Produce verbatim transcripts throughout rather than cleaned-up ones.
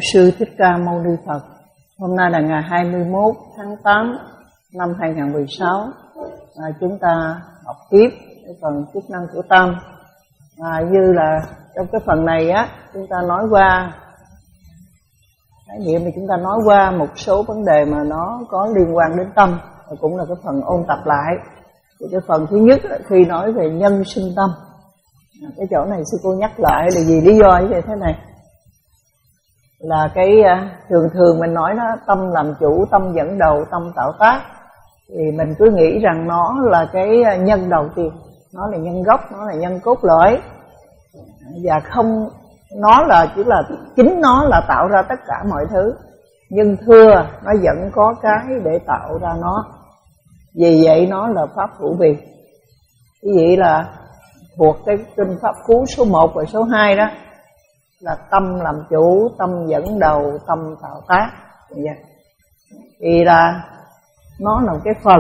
Sư Thích Ca Mâu Ni Phật. Hôm nay là ngày hai mươi mốt tháng tám năm hai nghìn không trăm mười sáu. À, chúng ta học tiếp cái phần chức năng của tâm. À, như là trong cái phần này á, chúng ta nói qua khái niệm, thì chúng ta nói qua một số vấn đề mà nó có liên quan đến tâm, và cũng là cái phần ôn tập lại. Thì cái phần thứ nhất khi nói về nhân sinh tâm, à, cái chỗ này sư cô nhắc lại là vì lý do như vậy thế này. Là cái thường thường mình nói nó tâm làm chủ, tâm dẫn đầu, tâm tạo tác, thì mình cứ nghĩ rằng nó là cái nhân đầu tiên, nó là nhân gốc, nó là nhân cốt lõi, và không, nó là chỉ là chính nó là tạo ra tất cả mọi thứ. Nhưng thưa nó vẫn có cái để tạo ra nó, vì vậy nó là pháp hữu vi. Cái vậy là thuộc cái kinh pháp cú số một và số hai đó, là tâm làm chủ, tâm dẫn đầu, tâm tạo tác. Thì là nó là một cái phần,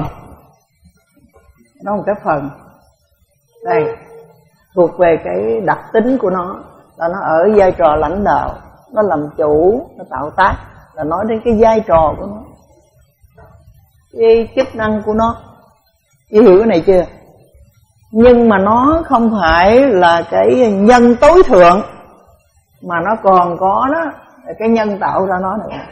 nó là một cái phần đây thuộc về cái đặc tính của nó, là nó ở vai trò lãnh đạo, nó làm chủ, nó tạo tác, là nói đến cái vai trò của nó, cái chức năng của nó. Chị hiểu cái này chưa? Nhưng mà nó không phải là cái nhân tối thượng, mà nó còn có đó cái nhân tạo ra nó nữa.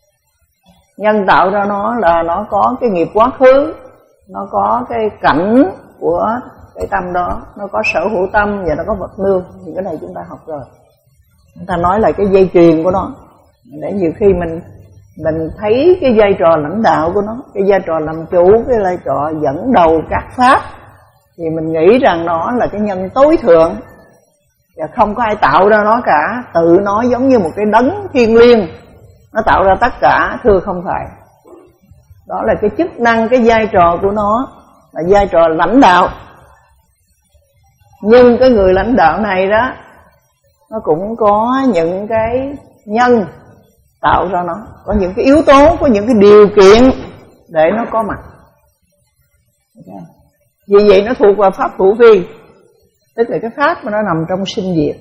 Nhân tạo ra nó là nó có cái nghiệp quá khứ, nó có cái cảnh của cái tâm đó, nó có sở hữu tâm và nó có vật nương. Thì cái này chúng ta học rồi. Chúng ta nói là cái dây chuyền của nó, để nhiều khi mình mình thấy cái vai trò lãnh đạo của nó, cái vai trò làm chủ, cái vai trò dẫn đầu các pháp, thì mình nghĩ rằng nó là cái nhân tối thượng, và không có ai tạo ra nó cả, tự nó giống như một cái đấng thiêng liêng, nó tạo ra tất cả. Thưa không phải. Đó là cái chức năng, cái vai trò của nó là vai trò lãnh đạo. Nhưng cái người lãnh đạo này đó, nó cũng có những cái nhân tạo ra nó, có những cái yếu tố, có những cái điều kiện để nó có mặt. Vì vậy nó thuộc vào pháp hữu vi, tức là cái pháp mà nó nằm trong sinh diệt.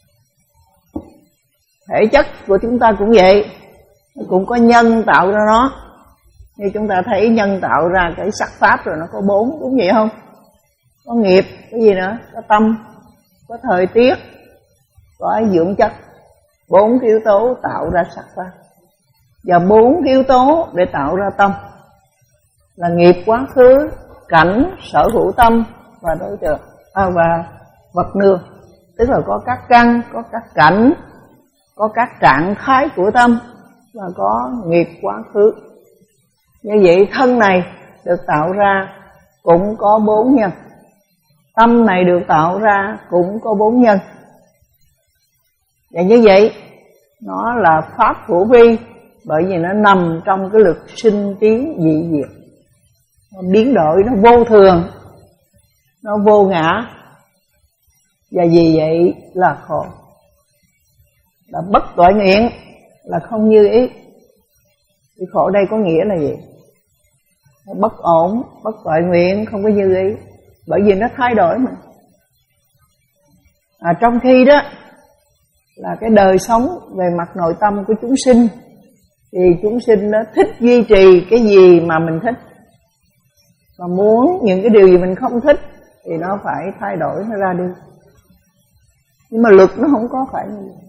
Thể chất của chúng ta cũng vậy, nó cũng có nhân tạo ra nó. Như chúng ta thấy nhân tạo ra cái sắc pháp rồi, nó có bốn, đúng vậy không? Có nghiệp, cái gì nữa? Có tâm, có thời tiết, có dưỡng chất. Bốn cái yếu tố tạo ra sắc pháp, và bốn cái yếu tố để tạo ra tâm là nghiệp quá khứ, cảnh, sở hữu tâm và đối tượng, à, và vật nương. Tức là có các căn, có các cảnh, có các trạng thái của tâm, và có nghiệp quá khứ. Như vậy thân này được tạo ra cũng có bốn nhân, tâm này được tạo ra cũng có bốn nhân. Và như vậy nó là pháp hữu vi, bởi vì nó nằm trong cái lực sinh tiến dị diệt, nó biến đổi, nó vô thường, nó vô ngã, và vì vậy là khổ, là bất toại nguyện, là không như ý. Thì khổ đây có nghĩa là gì? Nó bất ổn, bất toại nguyện, không có như ý, bởi vì nó thay đổi mà. À, trong khi đó là cái đời sống về mặt nội tâm của chúng sinh, thì chúng sinh nó thích duy trì cái gì mà mình thích, và muốn những cái điều gì mình không thích thì nó phải thay đổi, nó ra đi. Nhưng mà luật nó không có phải như vậy.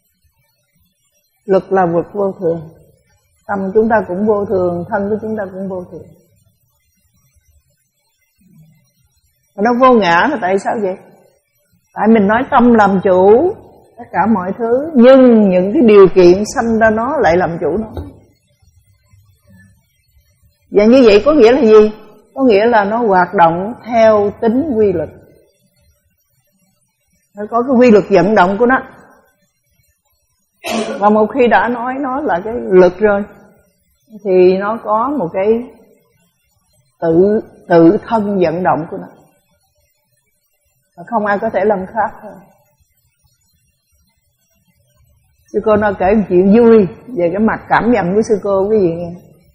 Luật là luật vô thường, tâm chúng ta cũng vô thường, thân của chúng ta cũng vô thường. Và nó vô ngã là tại sao vậy? Tại mình nói tâm làm chủ tất cả mọi thứ, nhưng những cái điều kiện sanh ra nó lại làm chủ nó. Và như vậy có nghĩa là gì? Có nghĩa là nó hoạt động theo tính quy luật, nó có cái quy luật vận động của nó. Và một khi đã nói nó là cái lực rồi, thì nó có một cái tự tự thân vận động của nó, không ai có thể làm khác thôi. Sư cô nó kể một chuyện vui về cái mặt cảm nhận của sư cô, cái gì nghe.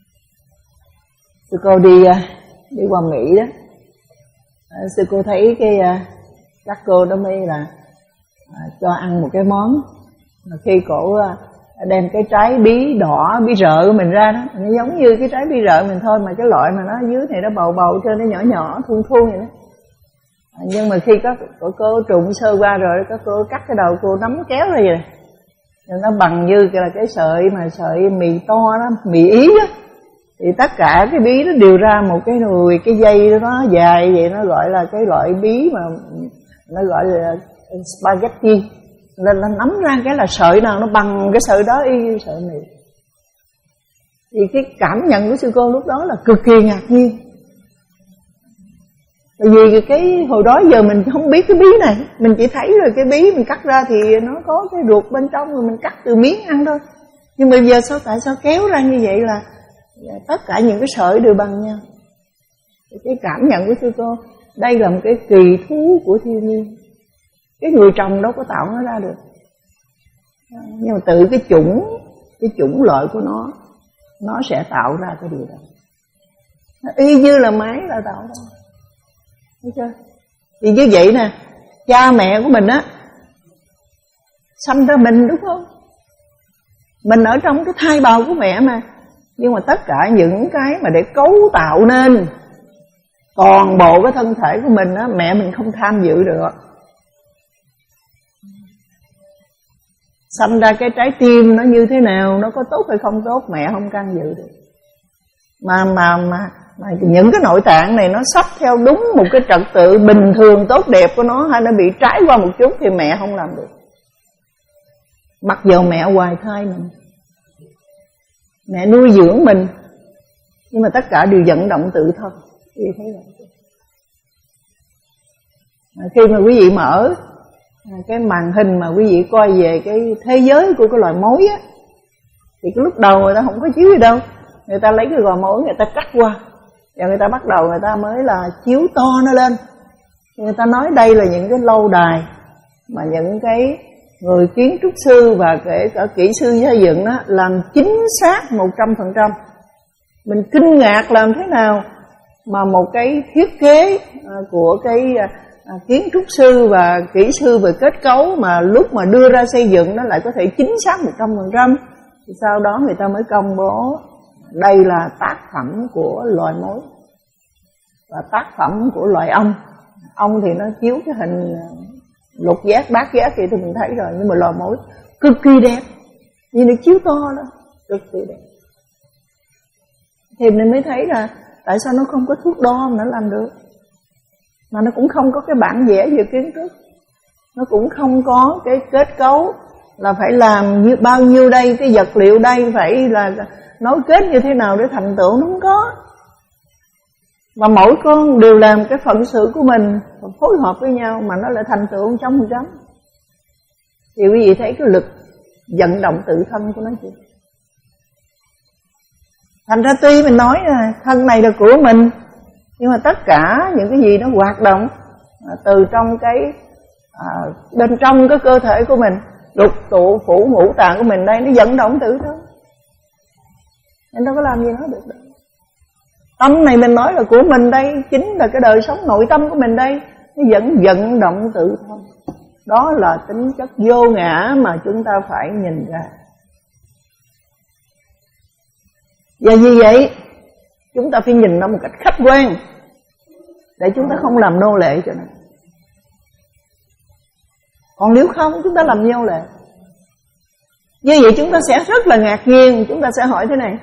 Sư cô đi đi qua Mỹ đó, sư cô thấy cái các cô đó mới là à, cho ăn một cái món, mà khi cổ đem cái trái bí đỏ, bí rợ của mình ra đó, nó giống như cái trái bí rợ mình thôi, mà cái loại mà nó dưới này nó bầu bầu trên nó nhỏ nhỏ thun thun vậy đó. À, nhưng mà khi có cô, cô trụng sơ qua rồi, các cô cắt cái đầu cô nắm kéo ra vậy, rồi nó bằng như là cái sợi mà sợi mì to đó, mì Ý á, thì tất cả cái bí nó đều ra một cái nùi, cái dây đó nó dài vậy, nó gọi là cái loại bí mà nó gọi là spaghetti. Nên nó nắm ra cái là sợi nào nó bằng cái sợi đó y sợi mì. Thì cái cảm nhận của sư cô lúc đó là cực kỳ ngạc nhiên. Bởi vì cái hồi đó giờ mình không biết cái bí này, mình chỉ thấy rồi cái bí mình cắt ra thì nó có cái ruột bên trong, rồi mình cắt từ miếng ăn thôi. Nhưng mà giờ sao, tại sao kéo ra như vậy là tất cả những cái sợi đều bằng nhau. Cái cảm nhận của sư cô, đây là một cái kỳ thú của thiên nhiên. Cái người trồng đâu có tạo nó ra được. Nhưng mà tự cái chủng, cái chủng loại của nó, nó sẽ tạo ra cái điều đó. Nó y như là máy là tạo ra. Thấy chưa? Thì như vậy nè, cha mẹ của mình á, sanh ra mình đúng không? Mình ở trong cái thai bào của mẹ mà. Nhưng mà tất cả những cái mà để cấu tạo nên toàn bộ cái thân thể của mình á, mẹ mình không tham dự được. Sanh ra cái trái tim nó như thế nào, nó có tốt hay không tốt, mẹ không can dự được. Mà mà mà, mà những cái nội tạng này nó sắp theo đúng một cái trật tự bình thường tốt đẹp của nó, hay nó bị trái qua một chút thì mẹ không làm được. Mặc dù mẹ hoài thai mình, mẹ nuôi dưỡng mình, nhưng mà tất cả đều vận động tự thân. Quý vị thấy vậy. Khi mà quý vị mở cái màn hình mà quý vị coi về cái thế giới của cái loài mối á, thì cái lúc đầu người ta không có chiếu gì đâu, người ta lấy cái gò mối người ta cắt qua, và người ta bắt đầu người ta mới là chiếu to nó lên. Người ta nói đây là những cái lâu đài mà những cái người kiến trúc sư và kể cả kỹ sư xây dựng đó làm chính xác một trăm phần trăm. Mình kinh ngạc làm thế nào mà một cái thiết kế của cái À, kiến trúc sư và kỹ sư về kết cấu mà lúc mà đưa ra xây dựng nó lại có thể chính xác một trăm phần trăm. Thì sau đó người ta mới công bố đây là tác phẩm của loài mối và tác phẩm của loài ong. Ong thì nó chiếu cái hình lục giác, bát giác thì mình thấy rồi, nhưng mà loài mối cực kỳ đẹp, như nó chiếu to đó, cực kỳ đẹp. Thì mình mới thấy là tại sao nó không có thước đo mà nó làm được. Mà nó cũng không có cái bản vẽ về kiến trúc, nó cũng không có cái kết cấu là phải làm như bao nhiêu đây, cái vật liệu đây phải là nối kết như thế nào để thành tựu, nó không có. Và mỗi con đều làm cái phận sự của mình, phối hợp với nhau mà nó lại thành tựu một trăm phần trăm. Thì quý vị thấy cái lực vận động tự thân của nó chưa? Thành ra tuy mình nói là thân này là của mình, nhưng mà tất cả những cái gì nó hoạt động à, từ trong cái à, bên trong cái cơ thể của mình, lục tụ phủ ngũ tạng của mình đây, nó vận động tự thân, nên đâu có làm gì nó được đâu. Tâm này mình nói là của mình đây, chính là cái đời sống nội tâm của mình đây, nó vẫn vận động tự thân. Đó là tính chất vô ngã mà chúng ta phải nhìn ra. Và như vậy chúng ta phải nhìn nó một cách khách quan, để chúng ta không làm nô lệ cho nó. Còn nếu không chúng ta làm nô lệ. Như vậy chúng ta sẽ rất là ngạc nhiên. Chúng ta sẽ hỏi thế này: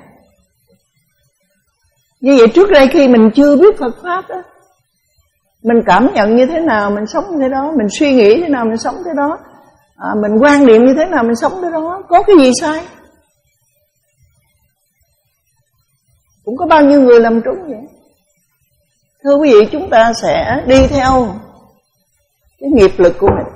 như vậy trước đây khi mình chưa biết Phật Pháp đó, mình cảm nhận như thế nào mình sống như thế đó, mình suy nghĩ thế nào mình sống thế đó, à, mình quan niệm như thế nào mình sống thế đó, có cái gì sai? Cũng có bao nhiêu người làm trúng vậy. Thưa quý vị, chúng ta sẽ đi theo cái nghiệp lực của mình.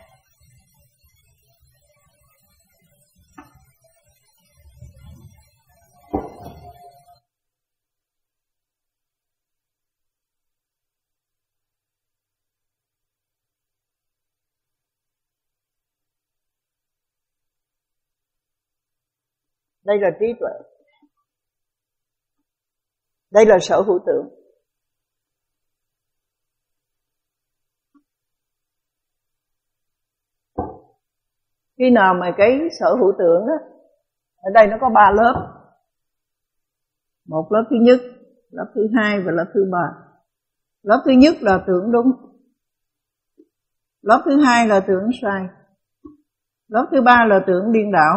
Đây là trí tuệ. Đây là sở hữu tượng. Khi nào mà cái sở hữu tượng á, Ở đây nó có ba lớp. Một lớp thứ nhất, lớp thứ hai và lớp thứ ba. Lớp thứ nhất là tưởng đúng, lớp thứ hai là tưởng sai, lớp thứ ba là tưởng điên đảo.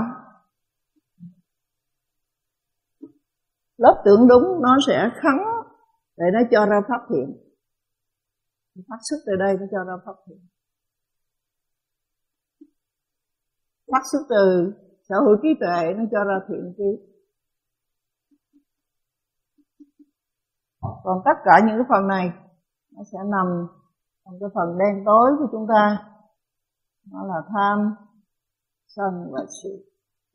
Lớp tưởng đúng nó sẽ khấn để nó cho ra pháp hiện, phát xuất từ đây nó cho ra pháp hiện. Phát xuất từ sở hữu trí tuệ nó cho ra thiện trí. Còn tất cả những cái phần này nó sẽ nằm trong cái phần đen tối của chúng ta, nó là tham, sân và si.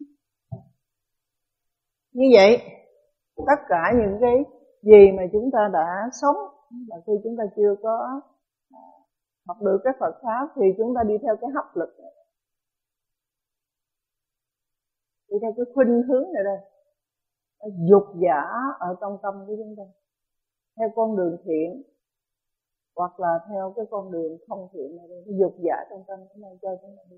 Như vậy tất cả những cái gì mà chúng ta đã sống là khi chúng ta chưa có học được cái Phật pháp thì chúng ta đi theo cái hấp lực này, đi theo cái khuynh hướng này đây, dục giả ở trong tâm của chúng ta, theo con đường thiện hoặc là theo cái con đường không thiện này, cái dục giả trong tâm chúng ta cho chúng ta đi.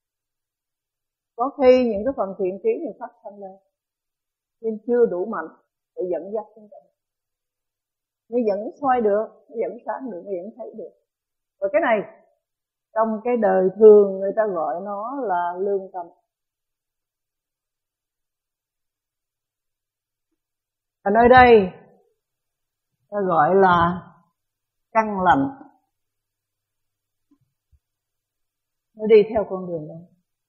Có khi những cái phần thiện trí này phát sinh lên nhưng chưa đủ mạnh để dẫn dắt chúng ta. Nó vẫn soi được, nó vẫn sáng được, nó vẫn thấy được. Và cái này trong cái đời thường người ta gọi nó là lương tâm. Ở nơi đây ta gọi là căn lành. Nó đi theo con đường đó.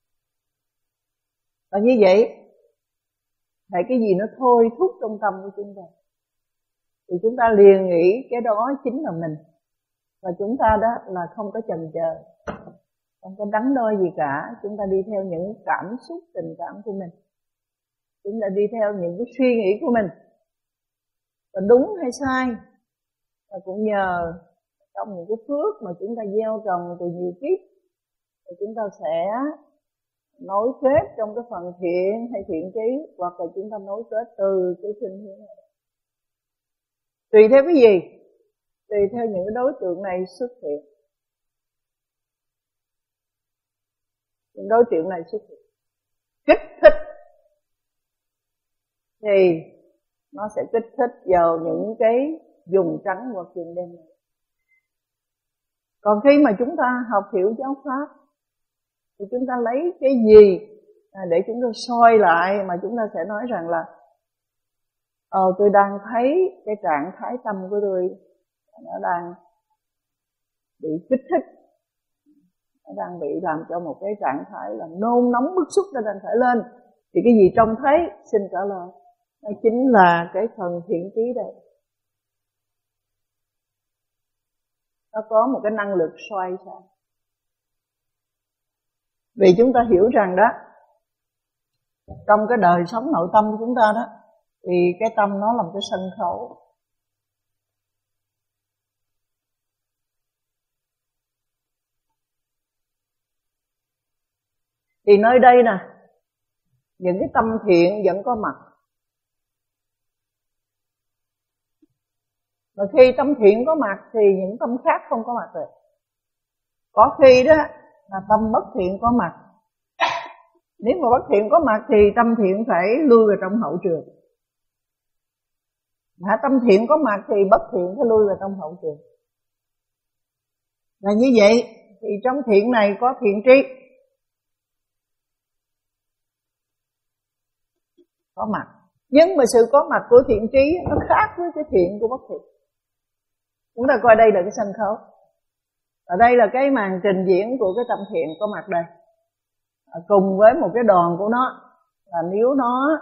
Và như vậy phải cái gì nó thôi thúc trong tâm của chúng ta thì chúng ta liền nghĩ cái đó chính là mình. Và chúng ta đó là không có chần chờ, không có đắn đo gì cả. Chúng ta đi theo những cảm xúc, tình cảm của mình, chúng ta đi theo những cái suy nghĩ của mình. Và đúng hay sai và cũng nhờ trong những cái phước mà chúng ta gieo trồng từ nhiều kiếp thì chúng ta sẽ nối kết trong cái phần thiện hay thiện trí, hoặc là chúng ta nối kết từ cái khuynh hướng này. Tùy theo cái gì? Tùy theo những cái đối tượng này xuất hiện. Những đối tượng này xuất hiện kích thích thì nó sẽ kích thích vào những cái vùng trắng hoặc vùng đen này. Còn khi mà chúng ta học hiểu giáo pháp thì chúng ta lấy cái gì để chúng ta soi lại mà chúng ta sẽ nói rằng là Ờ tôi đang thấy cái trạng thái tâm của tôi nó đang bị kích thích, nó đang bị làm cho một cái trạng thái là nôn nóng bức xúc nó đang khởi lên. Thì cái gì trông thấy xin trả lời, đó chính là cái phần thiện trí đây. Nó có một cái năng lực xoay sang. Vì chúng ta hiểu rằng đó, trong cái đời sống nội tâm của chúng ta đó, thì cái tâm nó là một cái sân khấu. Thì nơi đây nè, những cái tâm thiện vẫn có mặt. Mà khi tâm thiện có mặt thì những tâm khác không có mặt rồi. Có khi đó là tâm bất thiện có mặt. Nếu mà bất thiện có mặt thì tâm thiện phải lui vào trong hậu trường. Mà tâm thiện có mặt thì bất thiện phải lui vào trong hậu trường. Là như vậy thì trong thiện này có thiện trí có mặt. Nhưng mà sự có mặt của thiện trí nó khác với cái thiện của bất thiện. Chúng ta coi đây là cái sân khấu. Ở đây là cái màn trình diễn của cái tâm thiện có mặt đây. À, cùng với một cái đoàn của nó. Là nếu nó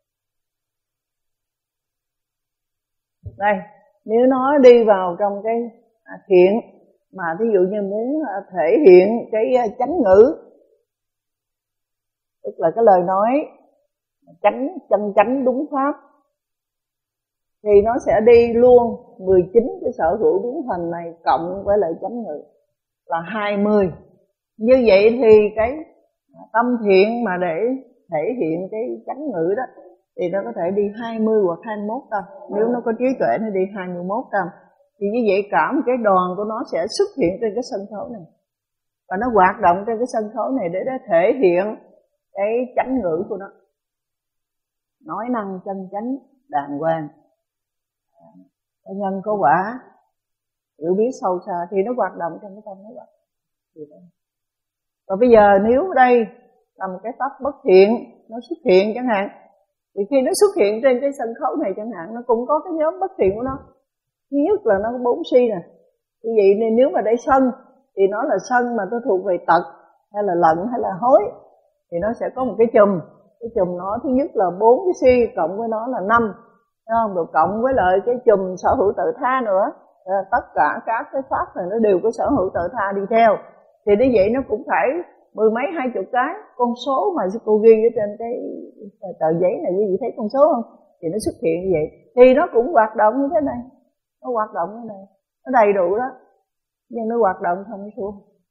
đây, nếu nó đi vào trong cái thiện mà ví dụ như muốn thể hiện cái chánh ngữ, tức là cái lời nói chánh, chân chánh đúng pháp, thì nó sẽ đi luôn mười chín cái sở hữu biến thành này cộng với lại chánh ngữ là hai mươi. Như vậy thì cái tâm thiện mà để thể hiện cái chánh ngữ đó thì nó có thể đi hai mươi hoặc hai mươi mốt tâm. Nếu nó có trí tuệ nó đi hai mươi mốt tâm. Thì như vậy cả một cái đoàn của nó sẽ xuất hiện trên cái sân khấu này. Và nó hoạt động trên cái sân khấu này để nó thể hiện cái chánh ngữ của nó. nói năng chân chánh đàng hoàng, có nhân có quả, hiểu biết sâu xa thì nó hoạt động trong cái tâm nó vậy. Và bây giờ nếu đây là một cái pháp bất thiện nó xuất hiện chẳng hạn, thì khi nó xuất hiện trên cái sân khấu này chẳng hạn, nó cũng có cái nhóm bất thiện của nó. Thứ nhất là nó có bốn si nè. Như vậy nên nếu mà đây sân thì nó là sân mà nó thuộc về tật hay là lận hay là hối, thì nó sẽ có một cái chùm. Cái chùm nó thứ nhất là bốn cái si cộng với nó là năm, không? Rồi cộng với lại cái chùm sở hữu tự tha nữa. À, tất cả các cái pháp này nó đều có sở hữu tự tha đi theo. Thì như vậy nó cũng phải mười mấy hai chục cái con số mà cô ghi ở trên cái tờ giấy này, quý vị thấy con số không? Thì nó xuất hiện như vậy, thì nó cũng hoạt động như thế này, nó hoạt động như thế này, nó đầy đủ đó, nhưng nó hoạt động không thua.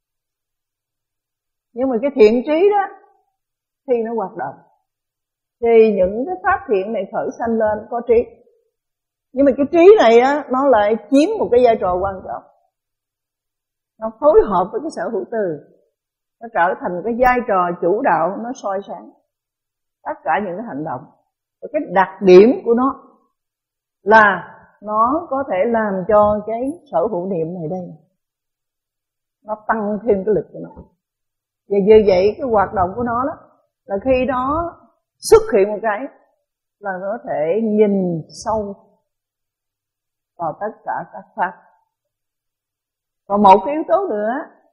Nhưng mà cái thiện trí đó thì nó hoạt động, thì những cái pháp thiện này khởi sanh lên có trí. Nhưng mà cái trí này á, nó lại chiếm một cái vai trò quan trọng, nó phối hợp với cái sở hữu từ, nó trở thành cái vai trò chủ đạo, nó soi sáng tất cả những cái hành động. Và cái đặc điểm của nó là nó có thể làm cho cái sở hữu niệm này đây nó tăng thêm cái lực của nó. Và như vậy cái hoạt động của nó đó là khi nó xuất hiện một cái là nó có thể nhìn sâu vào tất cả các pháp. Còn một cái yếu tố nữa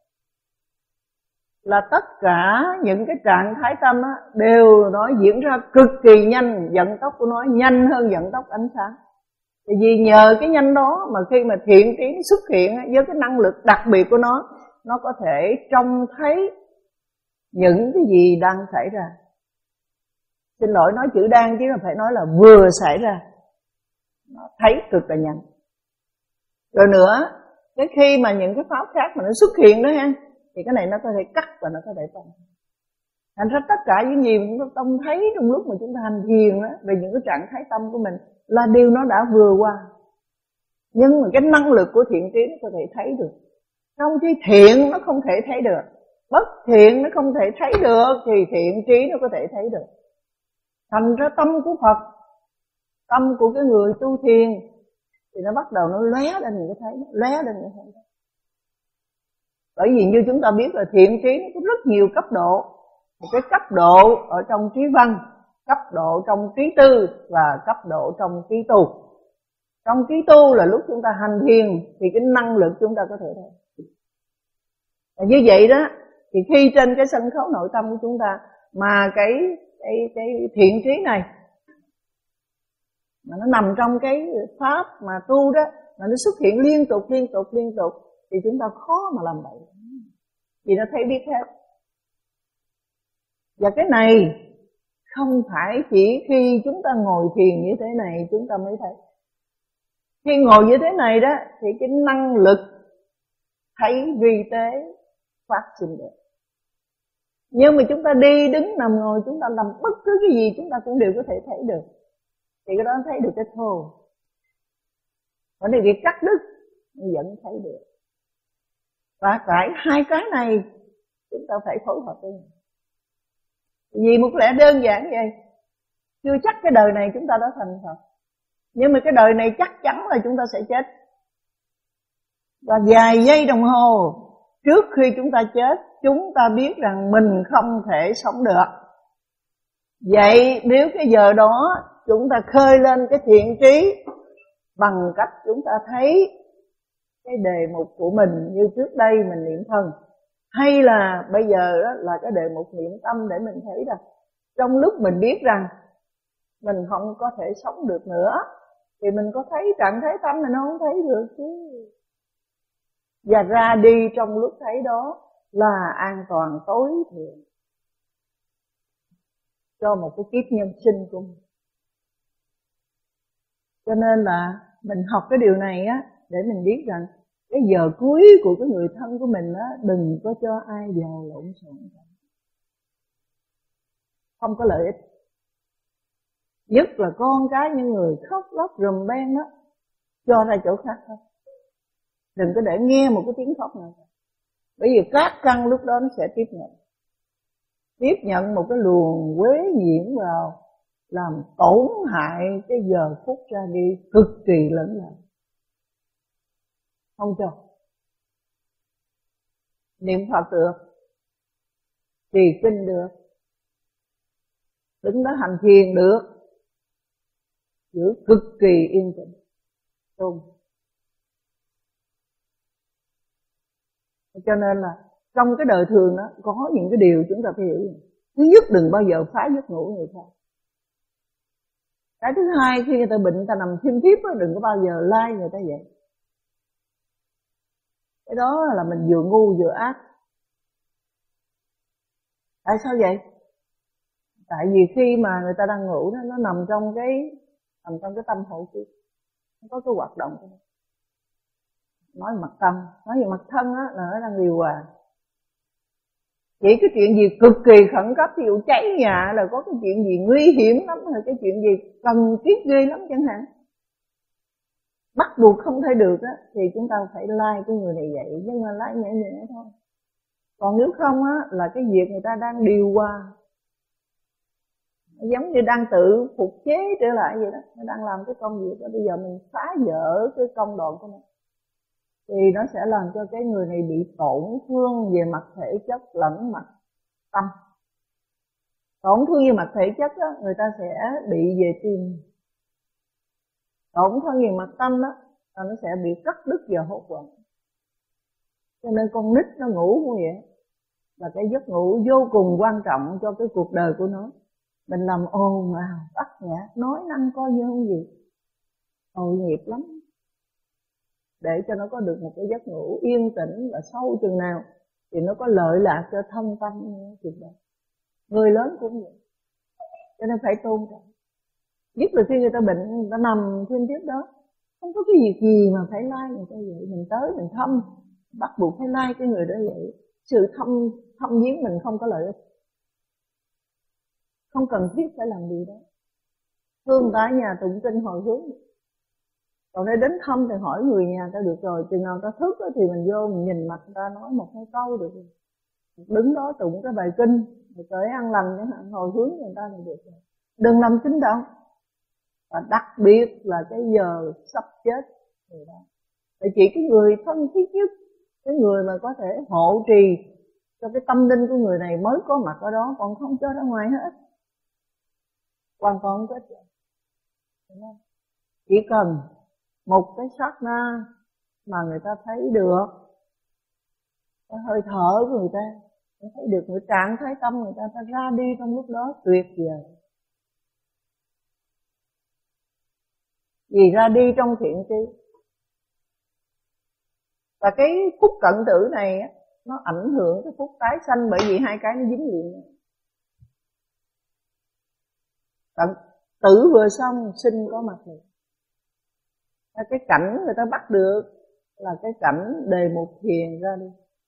là tất cả những cái trạng thái tâm á, đều nó diễn ra cực kỳ nhanh, vận tốc của nó nhanh hơn vận tốc ánh sáng. Thì vì nhờ cái nhanh đó mà khi mà thiện trí xuất hiện á, với cái năng lực đặc biệt của nó, nó có thể trông thấy những cái gì đang xảy ra. Xin lỗi nói chữ đang chứ là phải nói là vừa xảy ra, nó thấy cực là nhanh. Rồi nữa, cái khi mà những cái pháp khác mà nó xuất hiện đó ha, thì cái này nó có thể cắt và nó có thể tăng. Thành ra tất cả những gì mà chúng ta trông thấy trong lúc mà chúng ta hành thiền đó, về những cái trạng thái tâm của mình là điều nó đã vừa qua. Nhưng mà cái năng lực của thiện trí nó có thể thấy được. Trong khi thiện nó không thể thấy được, bất thiện nó không thể thấy được, thì thiện trí nó có thể thấy được. Thành ra tâm của Phật, tâm của cái người tu thiền thì nó bắt đầu nó lóe lên những cái thấy, lóe lên những cái thấy. Bởi vì như chúng ta biết là thiện trí nó có rất nhiều cấp độ. Một cái cấp độ ở trong trí văn, cấp độ trong trí tư và cấp độ trong trí tu. Trong trí tu là lúc chúng ta hành thiền thì cái năng lực chúng ta có thể thấy. Và như vậy đó, thì khi trên cái sân khấu nội tâm của chúng ta mà cái cái cái thiện trí này mà nó nằm trong cái pháp mà tu đó, mà nó xuất hiện liên tục liên tục liên tục, thì chúng ta khó mà làm bậy, vì nó thấy biết hết. Và cái này không phải chỉ khi chúng ta ngồi thiền như thế này chúng ta mới thấy. Khi ngồi như thế này đó thì cái năng lực thấy vi tế phát sinh được. Nhưng mà chúng ta đi đứng nằm ngồi, chúng ta làm bất cứ cái gì chúng ta cũng đều có thể thấy được, thì cái đó thấy được cái thô. Còn nếu việc cắt đứt vẫn thấy được. Và tại hai cái này chúng ta phải phối hợp với nhau. Vì một lẽ đơn giản vậy, chưa chắc cái đời này chúng ta đã thành Phật, nhưng mà cái đời này chắc chắn là chúng ta sẽ chết. Và vài giây đồng hồ trước khi chúng ta chết, chúng ta biết rằng mình không thể sống được. Vậy nếu cái giờ đó chúng ta khơi lên cái thiện trí bằng cách chúng ta thấy cái đề mục của mình như trước đây mình niệm thân, hay là bây giờ đó là cái đề mục niệm tâm, để mình thấy rằng trong lúc mình biết rằng mình không có thể sống được nữa, thì mình có thấy trạng thái tâm mình không thấy được chứ. Và ra đi trong lúc thấy đó là an toàn tối thượng cho một cái kiếp nhân sinh của mình. Cho nên là mình học cái điều này á, để mình biết rằng cái giờ cuối của cái người thân của mình á, đừng có cho ai vào lộn xộn, không có lợi ích. Nhất là con cái những người khóc lóc rùm beng đó, cho ra chỗ khác thôi. Đừng có để nghe một cái tiếng khóc nào. Bởi vì các căn lúc đó nó sẽ tiếp nhận Tiếp nhận một cái luồng quế nhiễm vào, làm tổn hại cái giờ phút ra đi cực kỳ lớn lao. Không cho. Niệm Phật được, trì kinh được, đứng đó hành thiền được, giữ cực kỳ yên tĩnh, tôn. Cho nên là trong cái đời thường đó có những cái điều chúng ta phải hiểu. Thứ nhất, đừng bao giờ phá giấc ngủ người khác. Cái thứ hai, khi người ta bệnh, người ta nằm thiêm thiếp đó, đừng có bao giờ lai người ta vậy. Cái đó là mình vừa ngu vừa ác. Tại sao vậy? Tại vì khi mà người ta đang ngủ đó, nó nằm trong cái nằm trong cái tâm hộ kia, nó có cái hoạt động của nó. Nói mặt tâm, nói về mặt thân á, là nó đang điều hòa. Chỉ cái chuyện gì cực kỳ khẩn cấp, ví dụ cháy nhà, là có cái chuyện gì nguy hiểm lắm, hay cái chuyện gì cần thiết ghê lắm chẳng hạn, bắt buộc không thể được á, thì chúng ta phải lai cái người này vậy, nhưng mà lai nhẹ nhẹ thôi. Còn nếu không á, là cái việc người ta đang điều hòa, giống như đang tự phục chế trở lại vậy đó, nó đang làm cái công việc đó, bây giờ mình phá vỡ cái công đoạn của nó, thì nó sẽ làm cho cái người này bị tổn thương về mặt thể chất lẫn mặt tâm. Tổn thương về mặt thể chất đó, người ta sẽ bị về tim. Tổn thương về mặt tâm đó, nó sẽ bị cắt đứt và hốt hoảng. Cho nên con nít nó ngủ như vậy, là cái giấc ngủ vô cùng quan trọng cho cái cuộc đời của nó. Mình làm ồn ào, bắt nhạc, nói năng coi như không gì, tội nghiệp lắm. Để cho nó có được một cái giấc ngủ yên tĩnh và sâu chừng nào thì nó có lợi lạc cho thân tâm chừng đó. Người lớn cũng vậy. Cho nên phải tôn trọng. Nhất là khi người ta bệnh, người ta nằm trên tiếp đó, không có cái việc gì mà phải lai người ta vậy. Mình tới mình thăm, bắt buộc phải lai cái người đó vậy. Sự thăm thăm viếng mình không có lợi ích, không cần thiết phải làm gì đó. Thương ta nhà tụng kinh hồi hướng. Còn để đến thăm thì hỏi người nhà ta được rồi. Chừng nào ta thức thì mình vô mình nhìn mặt ta nói một hai câu được rồi. Đứng đó tụng cái bài kinh, rồi tới ăn lành chẳng hạn, hồi hướng người ta là được rồi. Đừng làm chính động. Và đặc biệt là cái giờ sắp chết người đó, thì chỉ cái người thân thiết nhất, cái người mà có thể hộ trì cho cái tâm linh của người này mới có mặt ở đó, còn không cho ra ngoài hết. Hoàn toàn không có ích. Chỉ cần một cái sát na mà người ta thấy được cái hơi thở của người ta, người thấy được người trạng thái tâm người ta, ta ra đi trong lúc đó tuyệt vời. Vì ra đi trong thiện tri. Và cái phút cận tử này nó ảnh hưởng cái phút tái sanh, bởi vì hai cái nó dính liền. Cận tử vừa xong, sinh có mặt liền. Cái cảnh người ta bắt được là cái cảnh đề mục thiền ra đi.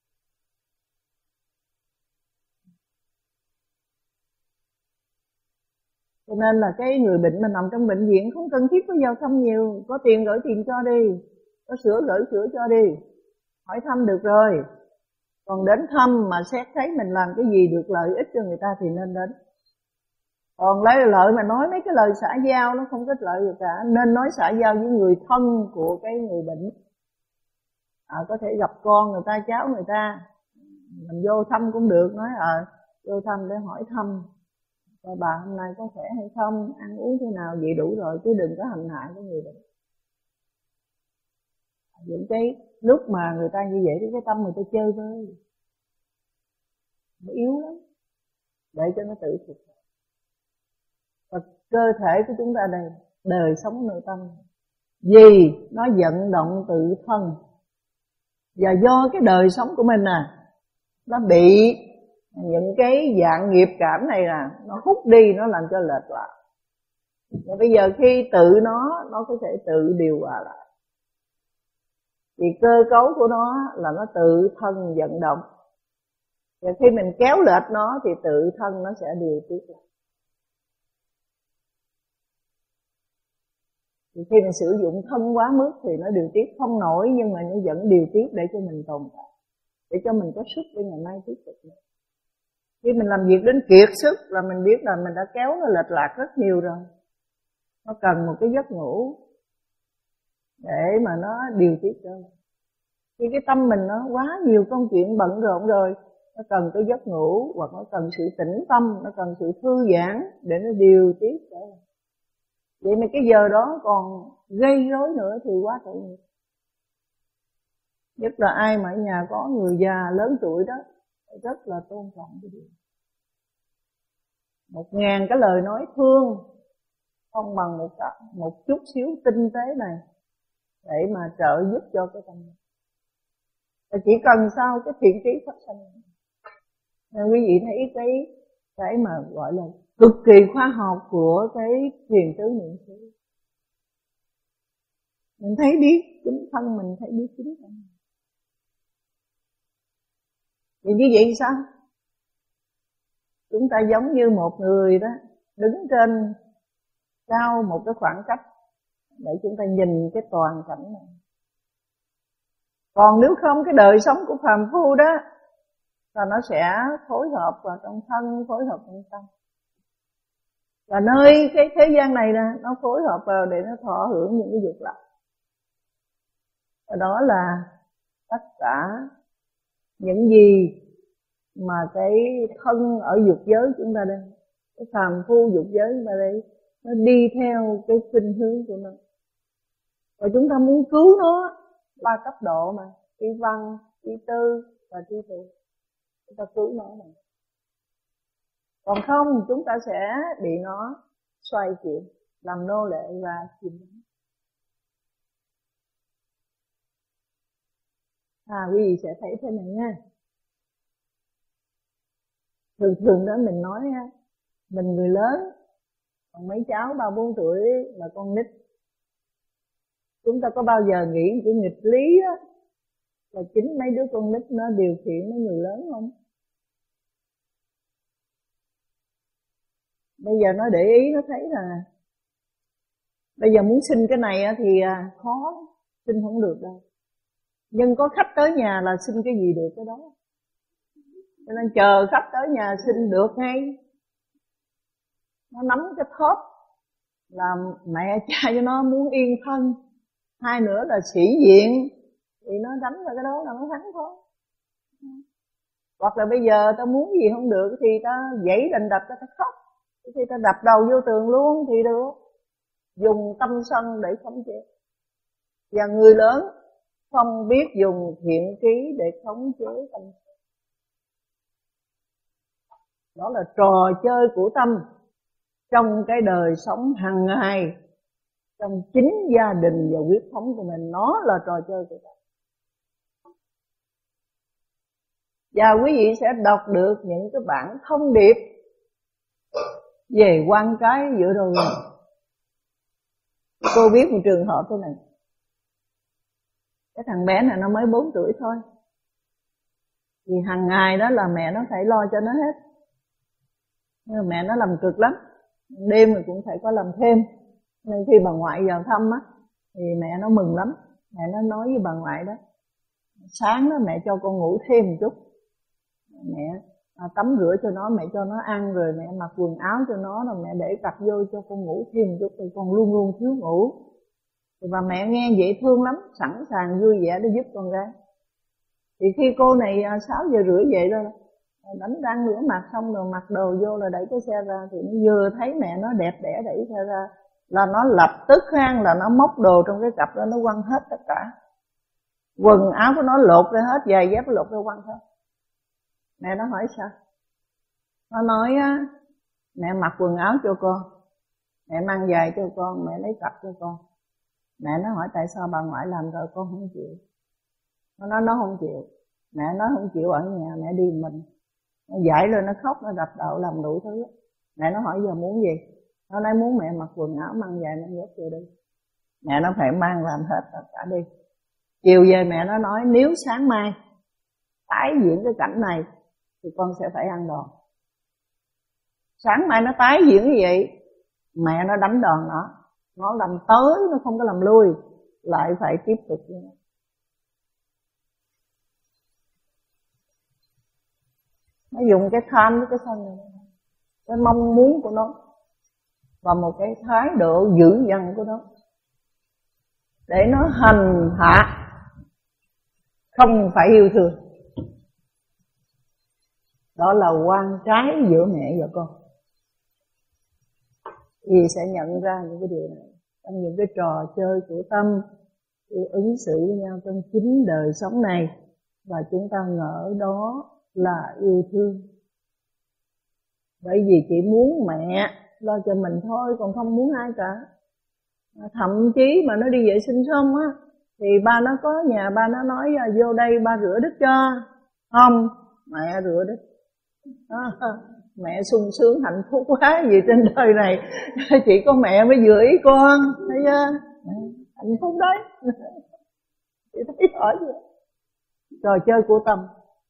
Cho nên là cái người bệnh mà nằm trong bệnh viện không cần thiết có vào thăm nhiều. Có tiền gửi tiền cho đi, có sữa gửi sữa cho đi, hỏi thăm được rồi. Còn đến thăm mà xét thấy mình làm cái gì được lợi ích cho người ta thì nên đến. Còn lấy lợi mà nói mấy cái lời xã giao nó không có lợi gì cả. Nên nói xã giao với người thân của cái người bệnh. À, có thể gặp con người ta, cháu người ta, mình vô thăm cũng được. Nói à, vô thăm để hỏi thăm rồi bà hôm nay có khỏe hay không, ăn uống thế nào, vậy đủ rồi, chứ đừng có hành hại cái người bệnh. Những cái lúc mà người ta như vậy thì cái tâm người ta chơi vơi, nó yếu lắm, để cho nó tự phục. Và cơ thể của chúng ta đây, đời sống nội tâm, vì nó vận động tự thân, và do cái đời sống của mình à, nó bị những cái dạng nghiệp cảm này là nó hút đi, nó làm cho lệch lạc. Và bây giờ khi tự nó, nó có thể tự điều hòa lại. Vì cơ cấu của nó là nó tự thân vận động. Và khi mình kéo lệch nó thì tự thân nó sẽ điều tiết lại. Thì khi mình sử dụng thân quá mức thì nó điều tiết không nổi, nhưng mà nó vẫn điều tiết để cho mình tồn tại, để cho mình có sức để ngày mai tiếp tục nữa. Khi mình làm việc đến kiệt sức là mình biết là mình đã kéo nó lệch lạc rất nhiều rồi. Nó cần một cái giấc ngủ để mà nó điều tiết cho. Khi cái tâm mình nó quá nhiều công chuyện bận rộn rồi, nó cần cái giấc ngủ, hoặc nó cần sự tĩnh tâm, nó cần sự thư giãn để nó điều tiết trở lại. Vậy mà cái giờ đó còn gây rối nữa thì quá tội nghiệp. Nhất là ai mà ở nhà có người già lớn tuổi đó, rất là tôn trọng cái điều. Một ngàn cái lời nói thương không bằng một, một chút xíu tinh tế này để mà trợ giúp cho cái tâm này. Và chỉ cần sao cái thiện trí phát sinh. Nên quý vị thấy cái cái mà gọi là cực kỳ khoa học của cái thiền tứ niệm xứ. Mình thấy biết chính thân mình, thấy biết chính thân mình. Vì như vậy sao? Chúng ta giống như một người đó đứng trên cao một cái khoảng cách để chúng ta nhìn cái toàn cảnh này. Còn nếu không, cái đời sống của phàm phu đó là nó sẽ phối hợp vào trong thân, phối hợp trong tâm. Và nơi cái thế gian này nè, nó phối hợp vào để nó thọ hưởng những cái dục lạc. Và đó là tất cả những gì mà cái thân ở dục giới chúng ta đây, cái phàm phu dục giới chúng ta đây, nó đi theo cái khuynh hướng của nó. Và chúng ta muốn cứu nó ba cấp độ mà, tri văn, tri tư và tri tuệ. Chúng ta cứu nó mà. Còn không, chúng ta sẽ bị nó xoay chuyển, làm nô lệ và chìm đắm. À, quý vị sẽ thấy thế này nha. Thường thường đó mình nói mình người lớn, còn mấy cháu ba bốn tuổi là con nít. Chúng ta có bao giờ nghĩ cái nghịch lý á là chính mấy đứa con nít nó điều khiển mấy người lớn không? Bây giờ nó để ý nó thấy là bây giờ muốn xin cái này thì khó, xin không được đâu. Nhưng có khách tới nhà là xin cái gì được cái đó. Cho nên chờ khách tới nhà xin được ngay. Nó nắm cái thóp là mẹ cha cho nó muốn yên thân. Hai nữa là sĩ diện, thì nó đánh vào cái đó là nó thắng thôi. Hoặc là bây giờ ta muốn gì không được thì ta dãy đành đập ta, ta khóc. Thì ta đập đầu vô tường luôn thì được. Dùng tâm sân để khống chế. Và người lớn không biết dùng thiện trí để khống chế tâm sân. Đó là trò chơi của tâm trong cái đời sống hàng ngày, trong chính gia đình và huyết thống của mình. Nó là trò chơi của tâm. Và quý vị sẽ đọc được những cái bản thông điệp về quan cái giữa đôi người. Cô biết một trường hợp thế này. Cái thằng bé này nó mới bốn tuổi thôi. Vì hàng ngày đó là mẹ nó phải lo cho nó hết. Nhưng mà mẹ nó làm cực lắm. Đêm thì cũng phải có làm thêm. Nên khi bà ngoại vào thăm á thì mẹ nó mừng lắm. Mẹ nó nói với bà ngoại đó, sáng đó mẹ cho con ngủ thêm một chút. Mẹ à, tắm rửa cho nó, mẹ cho nó ăn, rồi mẹ mặc quần áo cho nó, rồi mẹ để cặp vô cho con ngủ thêm một chút. Thì con luôn luôn thiếu ngủ. Thì bà mẹ nghe vậy thương lắm, sẵn sàng vui vẻ để giúp con gái. Thì khi cô này sáu giờ rưỡi dậy rồi, đánh răng rửa mặt xong rồi mặc đồ vô là đẩy cái xe ra. Thì nó vừa thấy mẹ nó đẹp đẽ đẩy xe ra là nó lập tức khang là nó móc đồ trong cái cặp đó, nó quăng hết tất cả. Quần áo của nó lột ra hết, giày dép nó lột ra quăng hết. Mẹ nó hỏi sao? Nó nói á, mẹ mặc quần áo cho con, mẹ mang giày cho con, mẹ lấy cặp cho con. Mẹ nó hỏi tại sao bà ngoại làm rồi con không chịu. Nó nói nó không chịu. Mẹ nói không chịu ở nhà, mẹ đi mình. Nó dậy rồi nó khóc, nó đập đầu làm đủ thứ. Mẹ nó hỏi giờ muốn gì? Nó nói muốn mẹ mặc quần áo, mang giày, mang dép cho đi. Mẹ nó phải mang làm hết tất cả đi. Chiều về mẹ nó nói nếu sáng mai tái diễn cái cảnh này thì con sẽ phải ăn đòn. Sáng mai nó tái diễn như vậy, mẹ nó đánh đòn nó. Nó làm tới, nó không có làm lui, lại phải tiếp tục. Nó dùng cái tham với cái sân này, cái mong muốn của nó và một cái thái độ dữ dằn của nó để nó hành hạ, không phải yêu thương. Đó là oan trái giữa mẹ và con. Thì sẽ nhận ra những cái điều này trong những cái trò chơi của tâm, để ứng xử với nhau trong chính đời sống này, và chúng ta ngỡ đó là yêu thương. Bởi vì chỉ muốn mẹ lo cho mình thôi, còn không muốn ai cả. Thậm chí mà nó đi vệ sinh xong á, thì ba nó có nhà, ba nó nói vô đây ba rửa đít cho. Không, mẹ rửa đít. À, mẹ sung sướng hạnh phúc quá, vì trên đời này chỉ có mẹ mới vừa ý con, thấy chưa? Hạnh phúc đấy. Chị thấy rõ chưa? Trò chơi của tâm.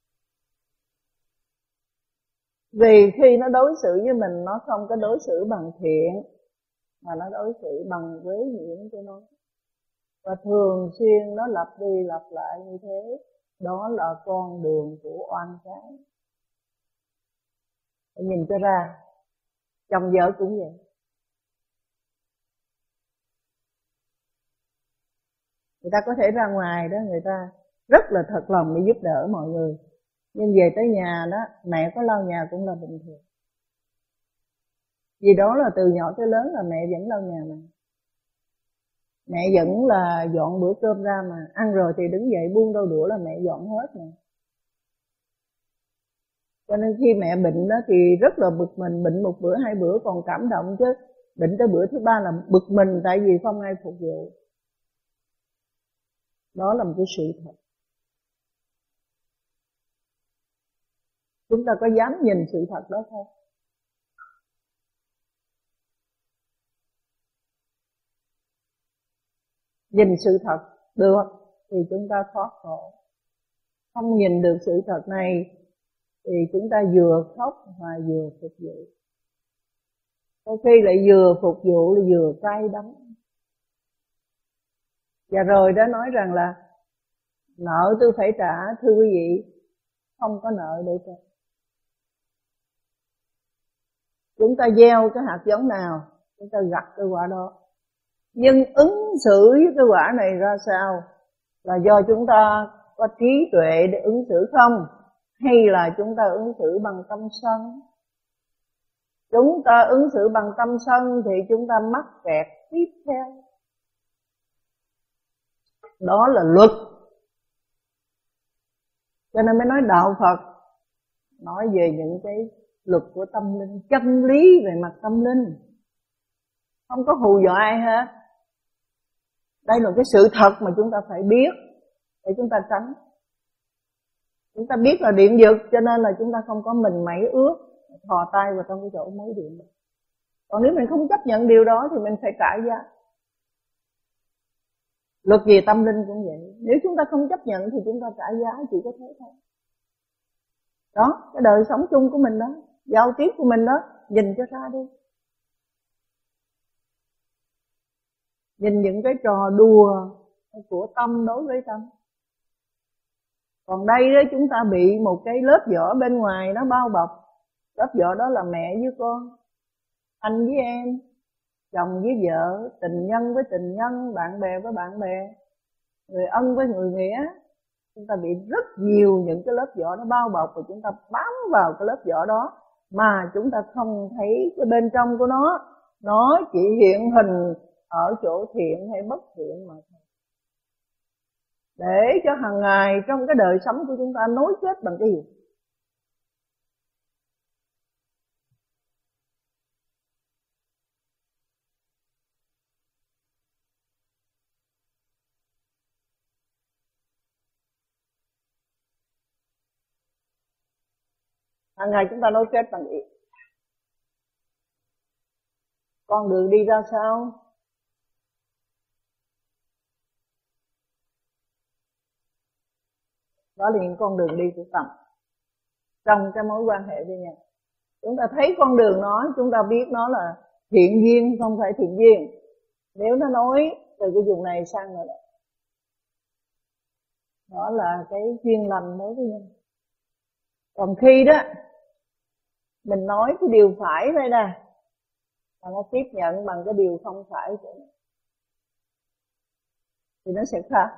Vì khi nó đối xử với mình, nó không có đối xử bằng thiện, mà nó đối xử bằng quế nhiễm cho nó. Và thường xuyên nó lặp đi lặp lại như thế. Đó là con đường của oan trái. Để nhìn cho ra, chồng vợ cũng vậy. Người ta có thể ra ngoài đó, người ta rất là thật lòng để giúp đỡ mọi người, nhưng về tới nhà đó, mẹ có lau nhà cũng là bình thường. Vì đó là từ nhỏ tới lớn là mẹ vẫn lau nhà mà. Mẹ vẫn là dọn bữa cơm ra mà. Ăn rồi thì đứng dậy buông đôi đũa là mẹ dọn hết mà. Cho nên khi mẹ bệnh đó thì rất là bực mình. Bệnh một bữa hai bữa còn cảm động, chứ bệnh tới bữa thứ ba là bực mình, tại vì không ai phục vụ. Đó là một cái sự thật. Chúng ta có dám nhìn sự thật đó không? Nhìn sự thật được thì chúng ta thoát khổ. Không nhìn được sự thật này thì chúng ta vừa khóc và vừa phục vụ. Có khi lại vừa phục vụ lại vừa cay đắng. Và rồi đã nói rằng là nợ tôi phải trả, thưa quý vị, không có nợ để trả. Chúng ta gieo cái hạt giống nào, chúng ta gặt cái quả đó. Nhưng ứng xử với cái quả này ra sao là do chúng ta có trí tuệ để ứng xử không, hay là chúng ta ứng xử bằng tâm sân. Chúng ta ứng xử bằng tâm sân thì chúng ta mắc kẹt tiếp theo. Đó là luật. Cho nên mới nói đạo Phật nói về những cái luật của tâm linh, chân lý về mặt tâm linh, không có hù dọa ai hết. Đây là cái sự thật mà chúng ta phải biết để chúng ta tránh. Chúng ta biết là điện giật, cho nên là chúng ta không có mình mẩy ướt thò tay vào trong cái chỗ mối điện. Còn nếu mình không chấp nhận điều đó thì mình phải trả giá. Luật về tâm linh cũng vậy. Nếu chúng ta không chấp nhận thì chúng ta trả giá, chỉ có thế thôi. Đó, cái đời sống chung của mình đó, giao tiếp của mình đó, nhìn cho ra đi. Nhìn những cái trò đùa của tâm đối với tâm. Còn đây đó, chúng ta bị một cái lớp vỏ bên ngoài nó bao bọc. Lớp vỏ đó là mẹ với con, anh với em, chồng với vợ, tình nhân với tình nhân, bạn bè với bạn bè, người ân với người nghĩa. Chúng ta bị rất nhiều những cái lớp vỏ nó bao bọc, và chúng ta bám vào cái lớp vỏ đó mà chúng ta không thấy cái bên trong của nó. Nó chỉ hiện hình ở chỗ thiện hay bất thiện mà thôi. Để cho hàng ngày trong cái đời sống của chúng ta nối kết bằng cái gì? Hàng ngày chúng ta nối kết bằng gì? Con đường đi ra sao? Đó là những con đường đi của tâm trong cái mối quan hệ với nhau. Chúng ta thấy con đường nó, chúng ta biết nó là thiện duyên không phải thiện duyên. Nếu nó nói từ cái vùng này sang rồi đó, đó là cái duyên lành đối với nhau. Còn khi đó Mình nói cái điều phải đây nè, và nó tiếp nhận bằng cái điều không phải thì nó sẽ khác.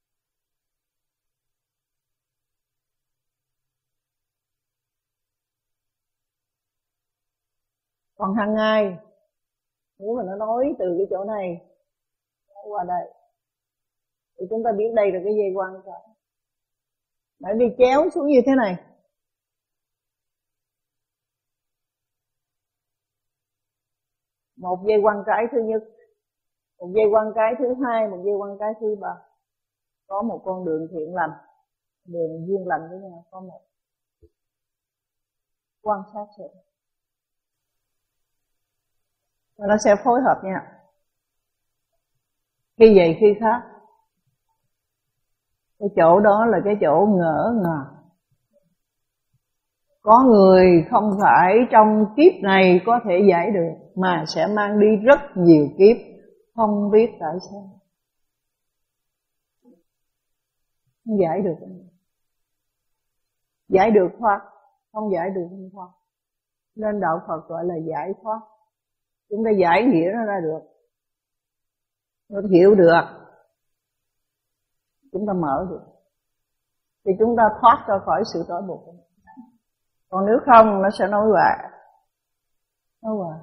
Còn hàng ngày nếu mà nó nói từ cái chỗ này nói qua đây thì chúng ta biết đây là cái dây quan trái. Bởi vì kéo xuống như thế này, một dây quan trái thứ nhất, một dây quan trái thứ hai, một dây quan trái thứ ba, có một con đường thiện lành, đường duyên lành với nhau, có một quan sát sự và nó sẽ phối hợp nhau. Khi vậy khi khác, cái chỗ đó là cái chỗ ngỡ ngàng. Có người không phải trong kiếp này có thể giải được, mà sẽ mang đi rất nhiều kiếp, không biết tại sao. Không giải được. Giải được thoát, không giải được không thoát. Nên đạo Phật gọi là giải thoát. Chúng ta giải nghĩa nó ra được, nó hiểu được, chúng ta mở được, thì chúng ta thoát ra khỏi sự trói buộc. Còn nếu không nó sẽ nói hoài, nói hoài.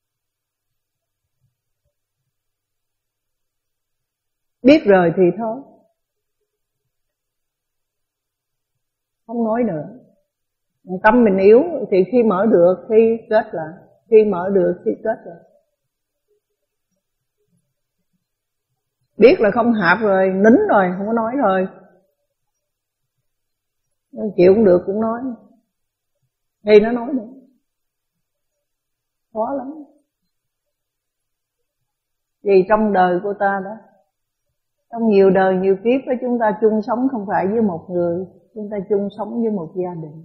Biết rồi thì thôi, không nói nữa. Tâm mình yếu thì khi mở được khi kết lại, khi mở được khi kết lại. Biết là không hợp rồi, nín rồi, không có nói rồi. Chịu cũng được cũng nói, thì nó nói được. Khó lắm. Vì trong đời của ta đó, trong nhiều đời nhiều kiếp với chúng ta chung sống không phải với một người, chúng ta chung sống với một gia đình.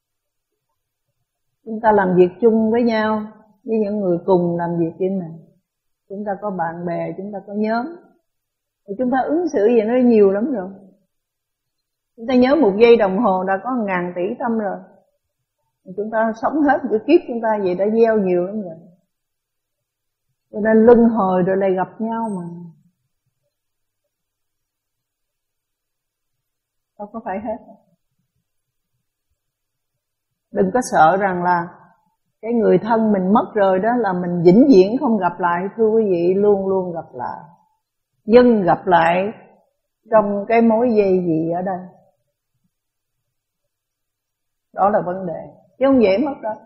Chúng ta làm việc chung với nhau, với những người cùng làm việc với mình. Chúng ta có bạn bè, chúng ta có nhóm. Thì chúng ta ứng xử gì nó nhiều lắm rồi. Chúng ta nhớ một giây đồng hồ đã có ngàn tỷ tâm rồi. Chúng ta sống hết cái kiếp chúng ta vậy đã gieo nhiều lắm rồi. Cho nên luân hồi rồi lại gặp nhau mà. Đâu có phải hết. Đừng có sợ rằng là cái người thân mình mất rồi đó là mình vĩnh viễn không gặp lại. Thưa quý vị, luôn luôn gặp lại. Dân gặp lại trong cái mối dây gì ở đây. Đó là vấn đề. Chứ không dễ mất đâu.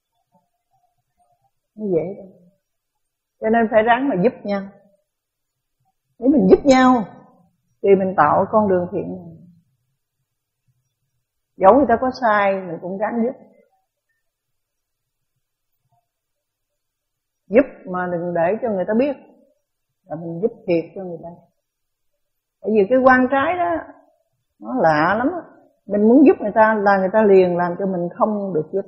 Không dễ đâu. Cho nên phải ráng mà giúp nhau. Nếu mình giúp nhau thì mình tạo con đường thiện này. Dẫu người ta có sai mình cũng ráng giúp. Giúp mà đừng để cho người ta biết là mình giúp thiệt cho người ta. Bởi vì cái quan trái đó nó lạ lắm. Mình muốn giúp người ta là người ta liền làm cho mình không được giúp.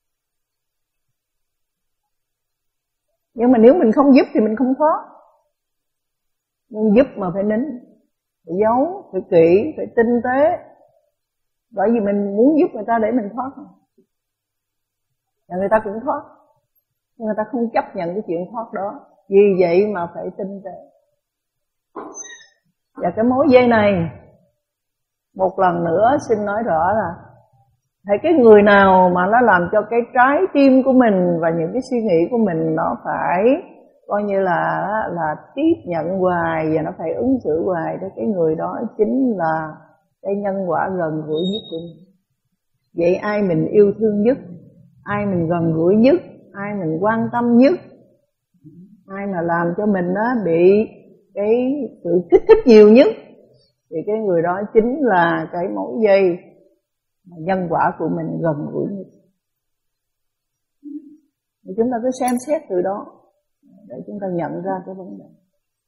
Nhưng mà nếu mình không giúp thì mình không thoát. Nhưng giúp mà phải nín, phải giấu, phải kỹ, phải tinh tế. Bởi vì mình muốn giúp người ta để mình thoát. Và người ta cũng thoát. Nhưng người ta không chấp nhận cái chuyện thoát đó. Vì vậy mà phải tinh tế. Và cái mối dây này, một lần nữa xin nói rõ là thấy cái người nào mà nó làm cho cái trái tim của mình và những cái suy nghĩ của mình nó phải coi như là là tiếp nhận hoài và nó phải ứng xử hoài, thì cái người đó chính là cái nhân quả gần gũi nhất của mình. Vậy ai mình yêu thương nhất, ai mình gần gũi nhất, ai mình quan tâm nhất, ai mà làm cho mình á bị cái sự kích thích nhiều nhất, thì cái người đó chính là cái mối dây mà nhân quả của mình gần gũi nhất. Thì chúng ta cứ xem xét từ đó để chúng ta nhận ra cái vấn đề.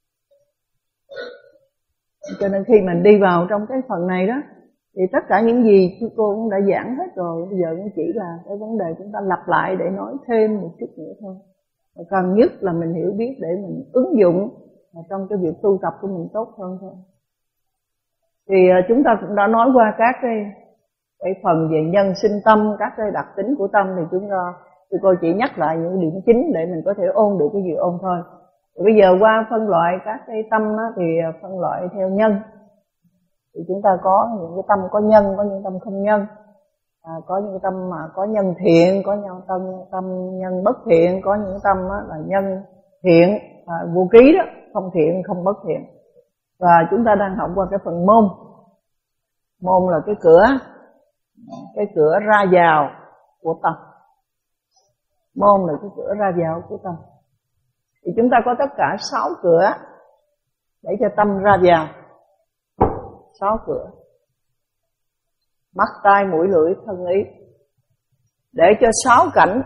Cho nên khi mình đi vào trong cái phần này đó, thì tất cả những gì cô cũng đã giảng hết rồi. Bây giờ cũng chỉ là cái vấn đề chúng ta lặp lại để nói thêm một chút nữa thôi. Và cần nhất là mình hiểu biết để mình ứng dụng trong cái việc tu tập của mình tốt hơn thôi. Thì chúng ta cũng đã nói qua các cái cái phần về nhân sinh tâm, các cái đặc tính của tâm thì chúng ta thì cô chỉ nhắc lại những điểm chính để mình có thể ôn được cái gì ôn thôi. Thì bây giờ qua phân loại các cái tâm đó, thì phân loại theo nhân. Thì chúng ta có những cái tâm có nhân, có những tâm không nhân. À, có những tâm mà có nhân thiện, có những tâm, tâm nhân bất thiện, có những tâm là nhân thiện, à, vô ký đó, không thiện, không bất thiện. Và chúng ta đang học qua cái phần môn. Môn là cái cửa, cái cửa ra vào của tâm. Môn là cái cửa ra vào của tâm. Thì chúng ta có tất cả sáu cửa để cho tâm ra vào. Sáu cửa: mắt, tai, mũi, lưỡi, thân, ý. Để cho sáu cảnh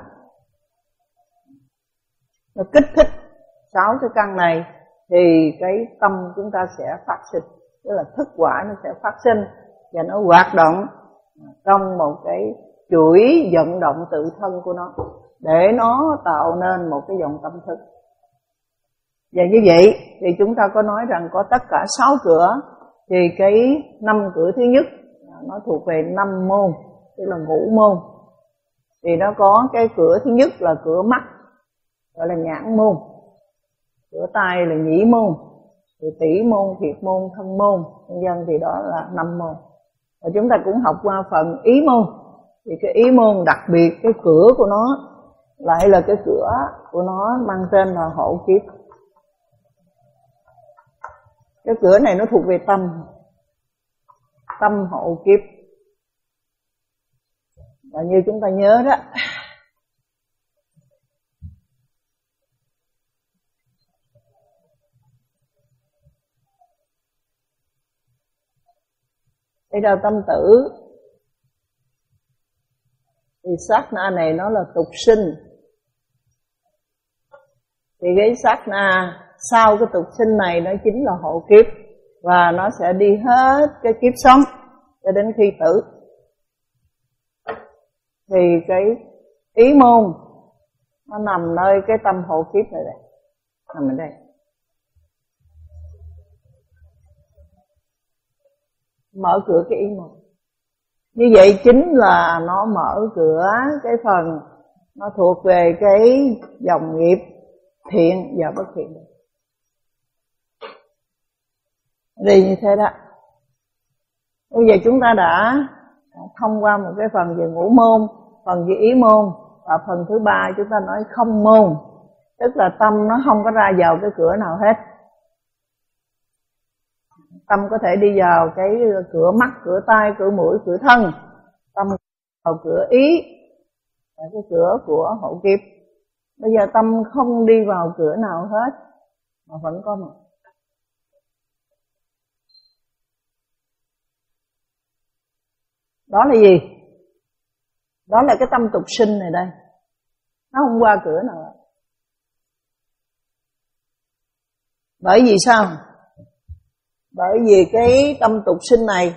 nó kích thích sáu cái căn này thì cái tâm chúng ta sẽ phát sinh, tức là thức quả nó sẽ phát sinh và nó hoạt động trong một cái chuỗi vận động tự thân của nó để nó tạo nên một cái dòng tâm thức. Và như vậy thì chúng ta có nói rằng có tất cả sáu cửa, thì cái năm cửa thứ nhất nó thuộc về năm môn, tức là ngũ môn. Thì nó có cái cửa thứ nhất là cửa mắt, gọi là nhãn môn. Cửa tai là nhĩ môn, thì tỷ môn, thiệt môn, thân môn, nhân dân thì đó là năm môn. Và chúng ta cũng học qua phần ý môn. Thì cái ý môn đặc biệt cái cửa của nó lại là cái cửa của nó mang tên là hộ kiếp. Cái cửa này nó thuộc về tâm, tâm hộ kiếp. Và như chúng ta nhớ đó, đây là tâm tử. Thì sát na này nó là tục sinh. Thì cái sát na sau cái tục sinh này nó chính là hộ kiếp, và nó sẽ đi hết cái kiếp sống cho đến khi tử. Thì cái ý môn nó nằm nơi cái tâm hộ kiếp này đây, nằm ở đây. Mở cửa cái ý môn. Như vậy chính là nó mở cửa cái phần nó thuộc về cái dòng nghiệp thiện và bất thiện. Đi như thế đó. Bây giờ chúng ta đã thông qua một cái phần về ngũ môn, phần về ý môn, và phần thứ ba chúng ta nói không môn, tức là tâm nó không có ra vào cái cửa nào hết. Tâm có thể đi vào cái cửa mắt, cửa tai, cửa mũi, cửa thân. Tâm vào cửa ý, là cái cửa của hộ kiếp. Bây giờ tâm không đi vào cửa nào hết mà vẫn có một. Đó là gì? Đó là cái tâm tục sinh này đây. Nó không qua cửa nào hết. Bởi vì sao? Bởi vì cái tâm tục sinh này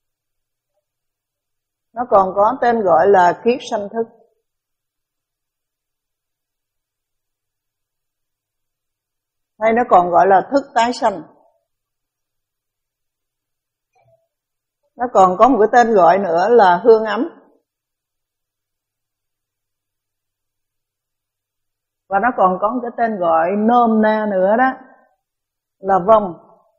nó còn có tên gọi là kiếp sanh thức. Hay nó còn gọi là thức tái sanh. Nó còn có một cái tên gọi nữa là hương ấm. Và nó còn có một cái tên gọi nôm na nữa đó là vong.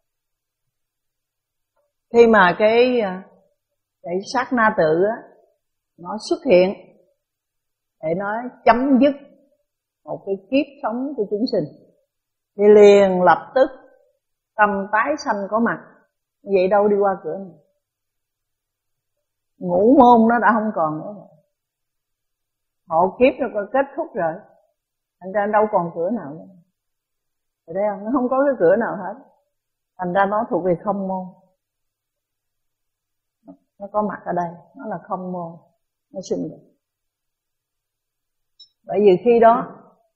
Khi mà cái cái sát na tự á, nó xuất hiện để nó chấm dứt một cái kiếp sống của chúng sinh, thì liền lập tức tâm tái sanh có mặt. Vậy đâu đi qua cửa này. Ngũ môn nó đã không còn nữa rồi. Hộ kiếp nó có kết thúc rồi, thành ra đâu còn cửa nào nữa. Rồi thấy không? Nó không có cái cửa nào hết. Thành ra nó thuộc về không môn. Nó có mặt ở đây, nó là không môn, nó sinh được. Bởi vì khi đó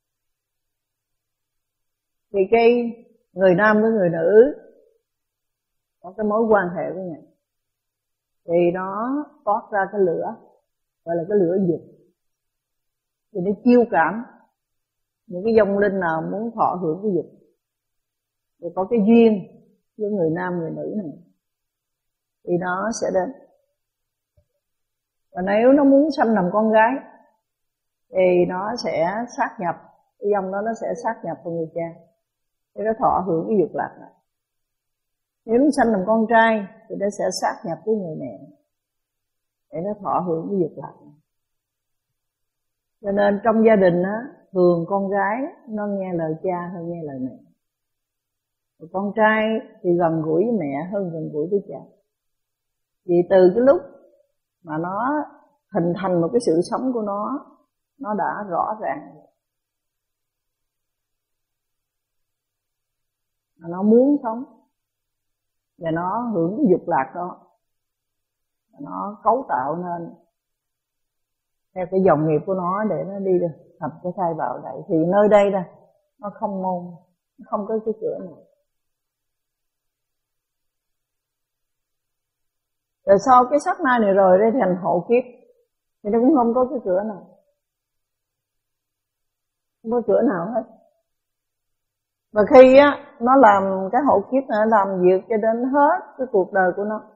thì cái người nam với người nữ có cái mối quan hệ với nhau, thì nó toát ra cái lửa, gọi là cái lửa dục. Thì nó chiêu cảm những cái vong linh nào muốn thọ hưởng cái dục, thì có cái duyên với người nam người nữ này, thì nó sẽ đến. Và nếu nó muốn sanh làm con gái thì nó sẽ sát nhập, cái dòng đó nó sẽ sát nhập vào người cha để nó thọ hưởng cái dục lạc này. Nếu nó sanh làm con trai thì nó sẽ sát nhập với người mẹ để nó thọ hưởng cái dục lạc này. Cho nên trong gia đình á, thường con gái nó nghe lời cha hơn nghe lời mẹ. Và con trai thì gần gũi với mẹ hơn gần gũi với cha. Vì từ cái lúc mà nó hình thành một cái sự sống của nó, nó đã rõ ràng mà nó muốn sống và nó hưởng cái dục lạc đó, nó cấu tạo nên theo cái dòng nghiệp của nó để nó đi được thành cái thai vào đây. Thì nơi đây đây nó không môn, nó không có cái cửa nào. Rồi sau cái sát na này rồi đây thành hộ kiếp thì nó cũng không có cái cửa nào, không có cửa nào hết. Và khi á nó làm cái hộ kiếp này, nó làm việc cho đến hết cái cuộc đời của nó,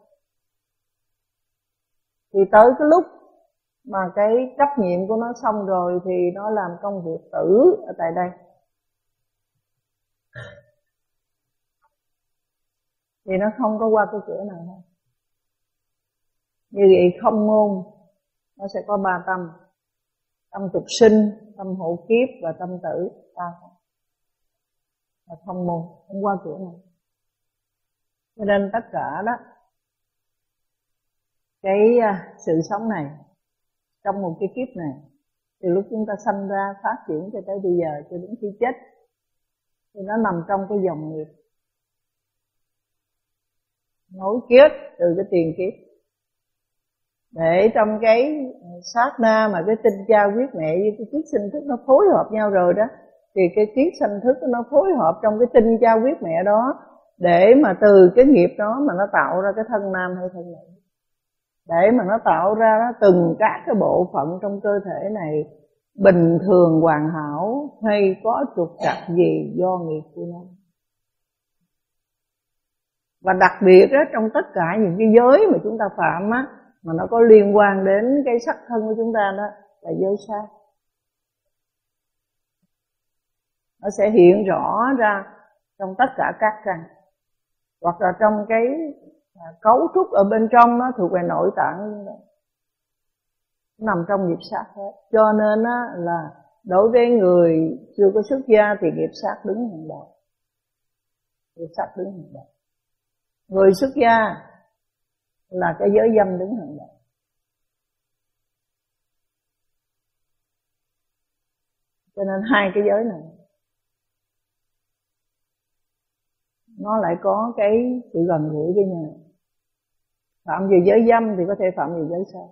thì tới cái lúc mà cái trách nhiệm của nó xong rồi thì nó làm công việc tử ở tại đây. Thì nó không có qua cái cửa nào hết. Như vậy không môn nó sẽ có ba tâm: tâm tục sinh, tâm hộ kiếp và tâm tử. Ta là không môn, không qua cửa này. Cho nên tất cả đó, cái sự sống này trong một cái kiếp này, từ lúc chúng ta sanh ra phát triển cho tới bây giờ cho đến khi chết, thì nó nằm trong cái dòng nghiệp nối kết từ cái tiền kiếp. Để trong cái sát na mà cái tinh cha huyết mẹ với cái tiết sinh thức nó phối hợp nhau rồi đó, thì cái tiết sinh thức nó phối hợp trong cái tinh cha huyết mẹ đó, để mà từ cái nghiệp đó mà nó tạo ra cái thân nam hay thân nữ, để mà nó tạo ra nó từng các cái bộ phận trong cơ thể này bình thường hoàn hảo hay có trục trặc gì do nghiệp của nó. Và đặc biệt đó, trong tất cả những cái giới mà chúng ta phạm á, mà nó có liên quan đến cái sắc thân của chúng ta đó là giới sát. Nó sẽ hiện rõ ra trong tất cả các căn, hoặc là trong cái cấu trúc ở bên trong nó thuộc về nội tạng, nằm trong nghiệp sát hết. Cho nên á, là đối với người chưa có xuất gia thì nghiệp sát đứng hàng đầu. Nghiệp sát đứng hàng đầu. Người xuất gia là cái giới dâm đứng hàng đầu. Cho nên hai cái giới này nó lại có cái sự gần gũi với nhau. Phạm về giới dâm thì có thể phạm về giới sát.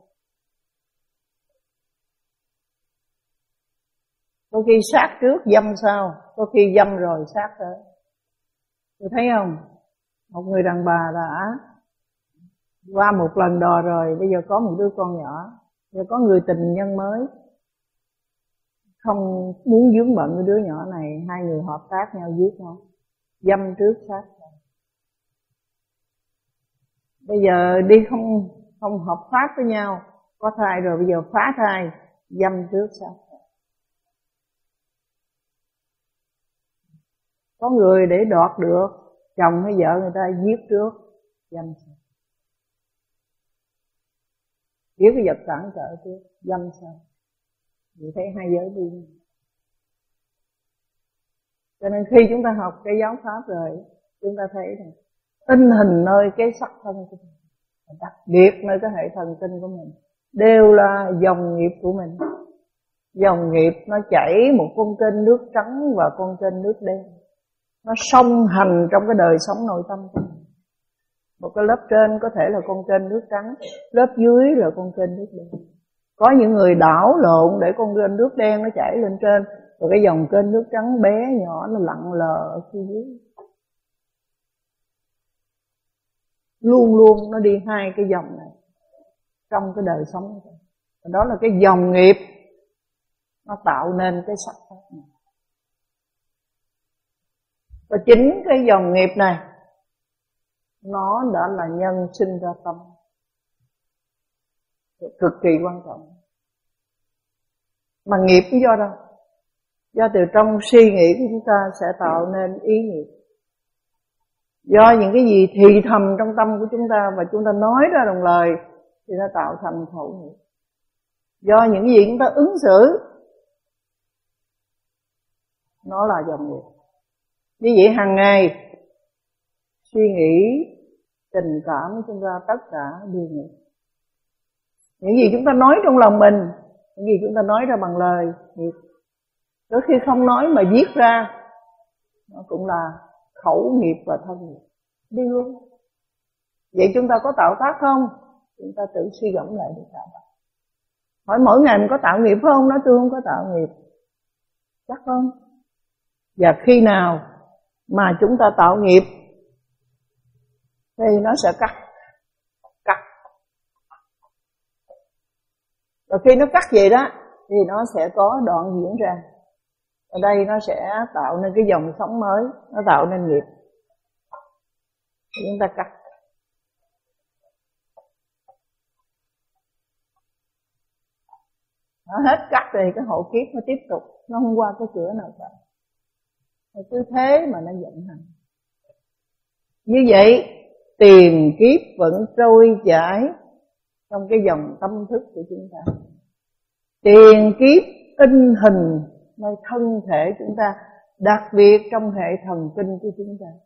Có khi sát trước dâm sau, có khi dâm rồi sát tới. Tôi thấy không? Một người đàn bà đã qua một lần đò rồi, bây giờ có một đứa con nhỏ, giờ có người tình nhân mới, không muốn vướng bận với đứa nhỏ này, hai người hợp tác nhau giết nhau, dâm trước sát. Bây giờ đi không không hợp pháp với nhau, có thai rồi bây giờ phá thai, dâm trước sát. Có người để đoạt được chồng hay vợ người ta giết trước, dâm sát. Giết cái vật cản trở trước, dâm sát. Vì thấy hai giới đi. Cho nên khi chúng ta học cái giáo pháp rồi, chúng ta thấy rằng in hình nơi cái sắc thân của mình, đặc biệt nơi cái hệ thần kinh của mình, đều là dòng nghiệp của mình. Dòng nghiệp nó chảy một con kênh nước trắng và con kênh nước đen, nó song hành trong cái đời sống nội tâm của mình. Một cái lớp trên có thể là con kênh nước trắng, lớp dưới là con kênh nước đen. Có những người đảo lộn để con kênh nước đen nó chảy lên trên, rồi cái dòng kênh nước trắng bé nhỏ nó lặng lờ ở phía dưới. Luôn luôn nó đi hai cái dòng này trong cái đời sống này. Đó là cái dòng nghiệp nó tạo nên cái sắc pháp này. Và chính cái dòng nghiệp này nó đã là nhân sinh ra tâm. cực kỳ quan trọng. Mà nghiệp cũng do đâu? Do từ trong suy nghĩ của chúng ta sẽ tạo nên ý nghiệp. Do những cái gì thì thầm trong tâm của chúng ta và chúng ta nói ra bằng lời thì nó tạo thành khẩu nghiệp. Do những gì chúng ta ứng xử, nó là dòng nghiệp. Như vậy hàng ngày suy nghĩ, tình cảm của chúng ta tất cả đều nghiệp. Những gì chúng ta nói trong lòng mình, những gì chúng ta nói ra bằng lời, nghiệp. Đôi khi không nói mà viết ra, nó cũng là khẩu nghiệp và thân nghiệp. Đi luôn. Vậy chúng ta có tạo tác không? Chúng ta tự suy gẫm lại để tạo tác. Hỏi mỗi ngày mình có tạo nghiệp không? Nói tôi không có tạo nghiệp. Chắc không? Và khi nào mà chúng ta tạo nghiệp thì nó sẽ cắt. Cắt. Và khi nó cắt vậy đó thì nó sẽ có đoạn diễn ra. Ở đây nó sẽ tạo nên cái dòng sống mới, nó tạo nên nghiệp. Chúng ta cắt. Nó hết cắt thì cái hộ kiếp nó tiếp tục, nó không qua cái cửa nào cả. Nó cứ thế mà nó vận hành. Như vậy tiền kiếp vẫn trôi chảy trong cái dòng tâm thức của chúng ta. Tiền kiếp in hình nơi thân thể chúng ta, đặc biệt trong hệ thần kinh của chúng ta.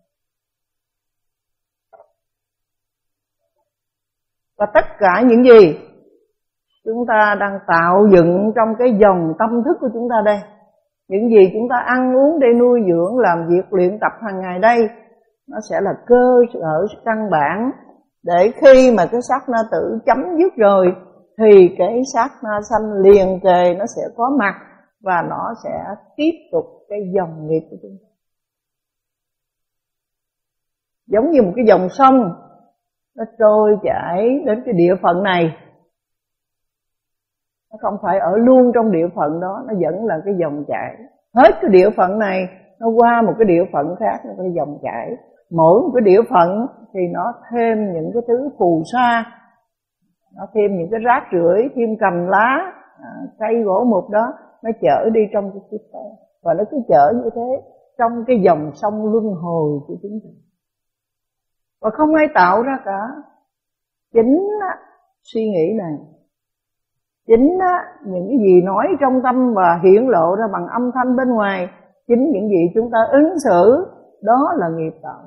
Và tất cả những gì chúng ta đang tạo dựng trong cái dòng tâm thức của chúng ta đây, những gì chúng ta ăn uống để nuôi dưỡng, làm việc luyện tập hàng ngày đây, nó sẽ là cơ sở căn bản để khi mà cái sát na tử chấm dứt rồi thì cái sát na sanh liền kề nó sẽ có mặt và nó sẽ tiếp tục cái dòng nghiệp của chúng ta. Giống như một cái dòng sông nó trôi chảy đến cái địa phận này, nó không phải ở luôn trong địa phận đó, nó vẫn là cái dòng chảy. Hết cái địa phận này nó qua một cái địa phận khác, nó cái dòng chảy. Mỗi một cái địa phận thì nó thêm những cái thứ phù sa, nó thêm những cái rác rưởi, thêm cành lá, à, cây gỗ mục đó, nó chở đi trong cái kiếp tới. Và nó cứ chở như thế trong cái dòng sông luân hồi của chúng ta. Và không ai tạo ra cả. Chính á, suy nghĩ này, chính á, những cái gì nói trong tâm và hiện lộ ra bằng âm thanh bên ngoài, chính những gì chúng ta ứng xử, đó là nghiệp tạo.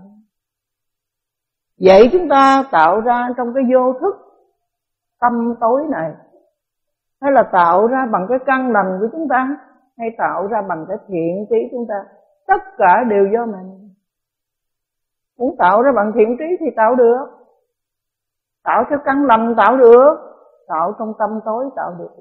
Vậy chúng ta tạo ra trong cái vô thức tâm tối này, hay là tạo ra bằng cái căn lành của chúng ta, hay tạo ra bằng cái thiện trí chúng ta, tất cả đều do mình. Muốn tạo ra bằng thiện trí thì tạo được, tạo theo căn lành tạo được, tạo trong tâm tối tạo được.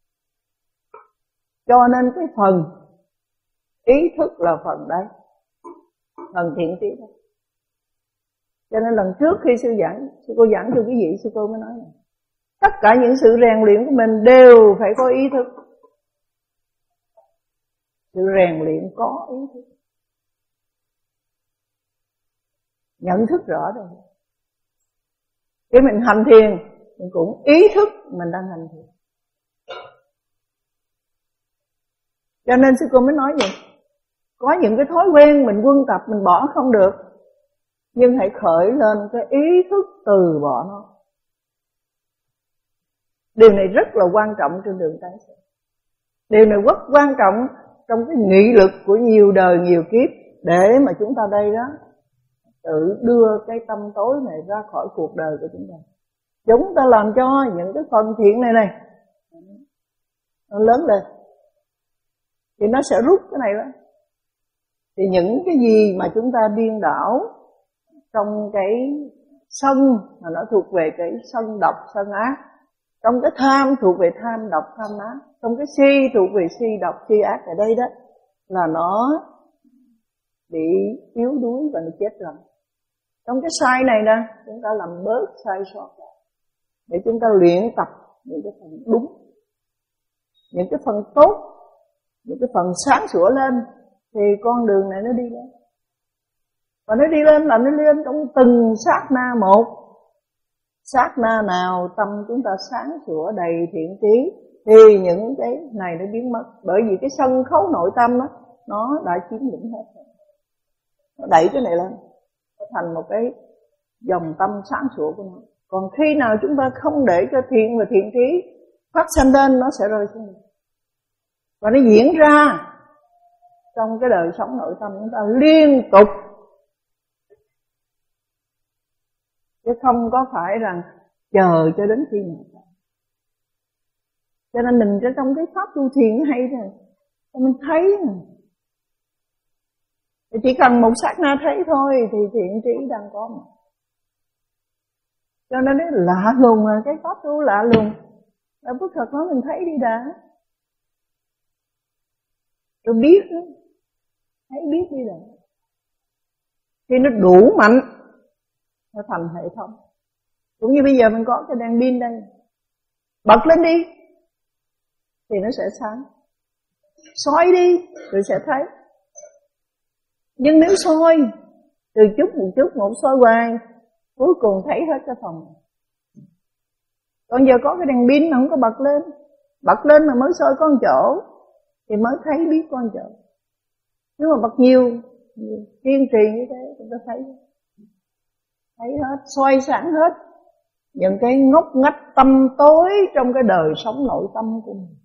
Cho nên cái phần ý thức là phần đấy, phần thiện trí đó. Cho nên lần trước khi sư giảng, sư cô giảng cho quý vị, sư cô mới nói này, tất cả những sự rèn luyện của mình đều phải có ý thức. Sự rèn luyện có ý thức, nhận thức rõ rồi. Khi mình hành thiền, mình cũng ý thức mình đang hành thiền. Cho nên sư cô mới nói vậy, có những cái thói quen mình quân tập mình bỏ không được, nhưng hãy khởi lên cái ý thức từ bỏ nó. Điều này rất là quan trọng trên đường tái sinh. Điều này rất quan trọng trong cái nghị lực của nhiều đời nhiều kiếp, để mà chúng ta đây đó tự đưa cái tâm tối này ra khỏi cuộc đời của chúng ta. Chúng ta làm cho những cái phần thiện này này nó lớn lên thì nó sẽ rút cái này đó. Thì những cái gì mà chúng ta điên đảo trong cái sân mà nó thuộc về cái sân độc sân ác, trong cái tham thuộc về tham độc tham ác, trong cái si thuộc về si độc si ác ở đây đó, là nó bị yếu đuối và nó chết rồi. Trong cái sai này nè, chúng ta làm bớt sai sót lại để chúng ta luyện tập những cái phần đúng, những cái phần tốt, những cái phần sáng sủa lên, thì con đường này nó đi lên. Và nó đi lên là nó lên trong từng sát na một. sát na nào tâm chúng ta sáng sủa đầy thiện trí thì những cái này nó biến mất. Bởi vì cái sân khấu nội tâm đó, nó đã chiếm lĩnh hết rồi. Nó đẩy cái này lên, nó thành một cái dòng tâm sáng sủa của nó. Còn khi nào chúng ta không để cho thiện và thiện trí phát sanh lên, nó sẽ rơi xuống. Và nó diễn ra trong cái đời sống nội tâm chúng ta liên tục, chứ không có phải rằng chờ cho đến khi nào. Cho nên mình trong cái pháp tu thiền nó hay rồi, mình thấy thì chỉ cần một sát na thấy thôi thì thiện trí đang có mà. Cho nên nó lạ lùng, à, cái pháp tu lạ lùng. Và Phật Thật nói mình thấy đi đã, rồi biết đó. Thấy biết đi đã, thì nó đủ mạnh, nó thành hệ thống. Cũng như bây giờ mình có cái đèn pin đây, bật lên đi thì nó sẽ sáng, soi đi rồi sẽ thấy. Nhưng nếu soi từ chút một chút một soi hoài, cuối cùng thấy hết cái phòng. Còn giờ có cái đèn pin mà không có bật lên, bật lên mà mới soi con chỗ thì mới thấy biết con chỗ. Nếu mà bật nhiều, nhiều kiên trì như thế chúng ta thấy thấy hết, soi sáng hết những cái ngóc ngách tâm tối trong cái đời sống nội tâm của mình.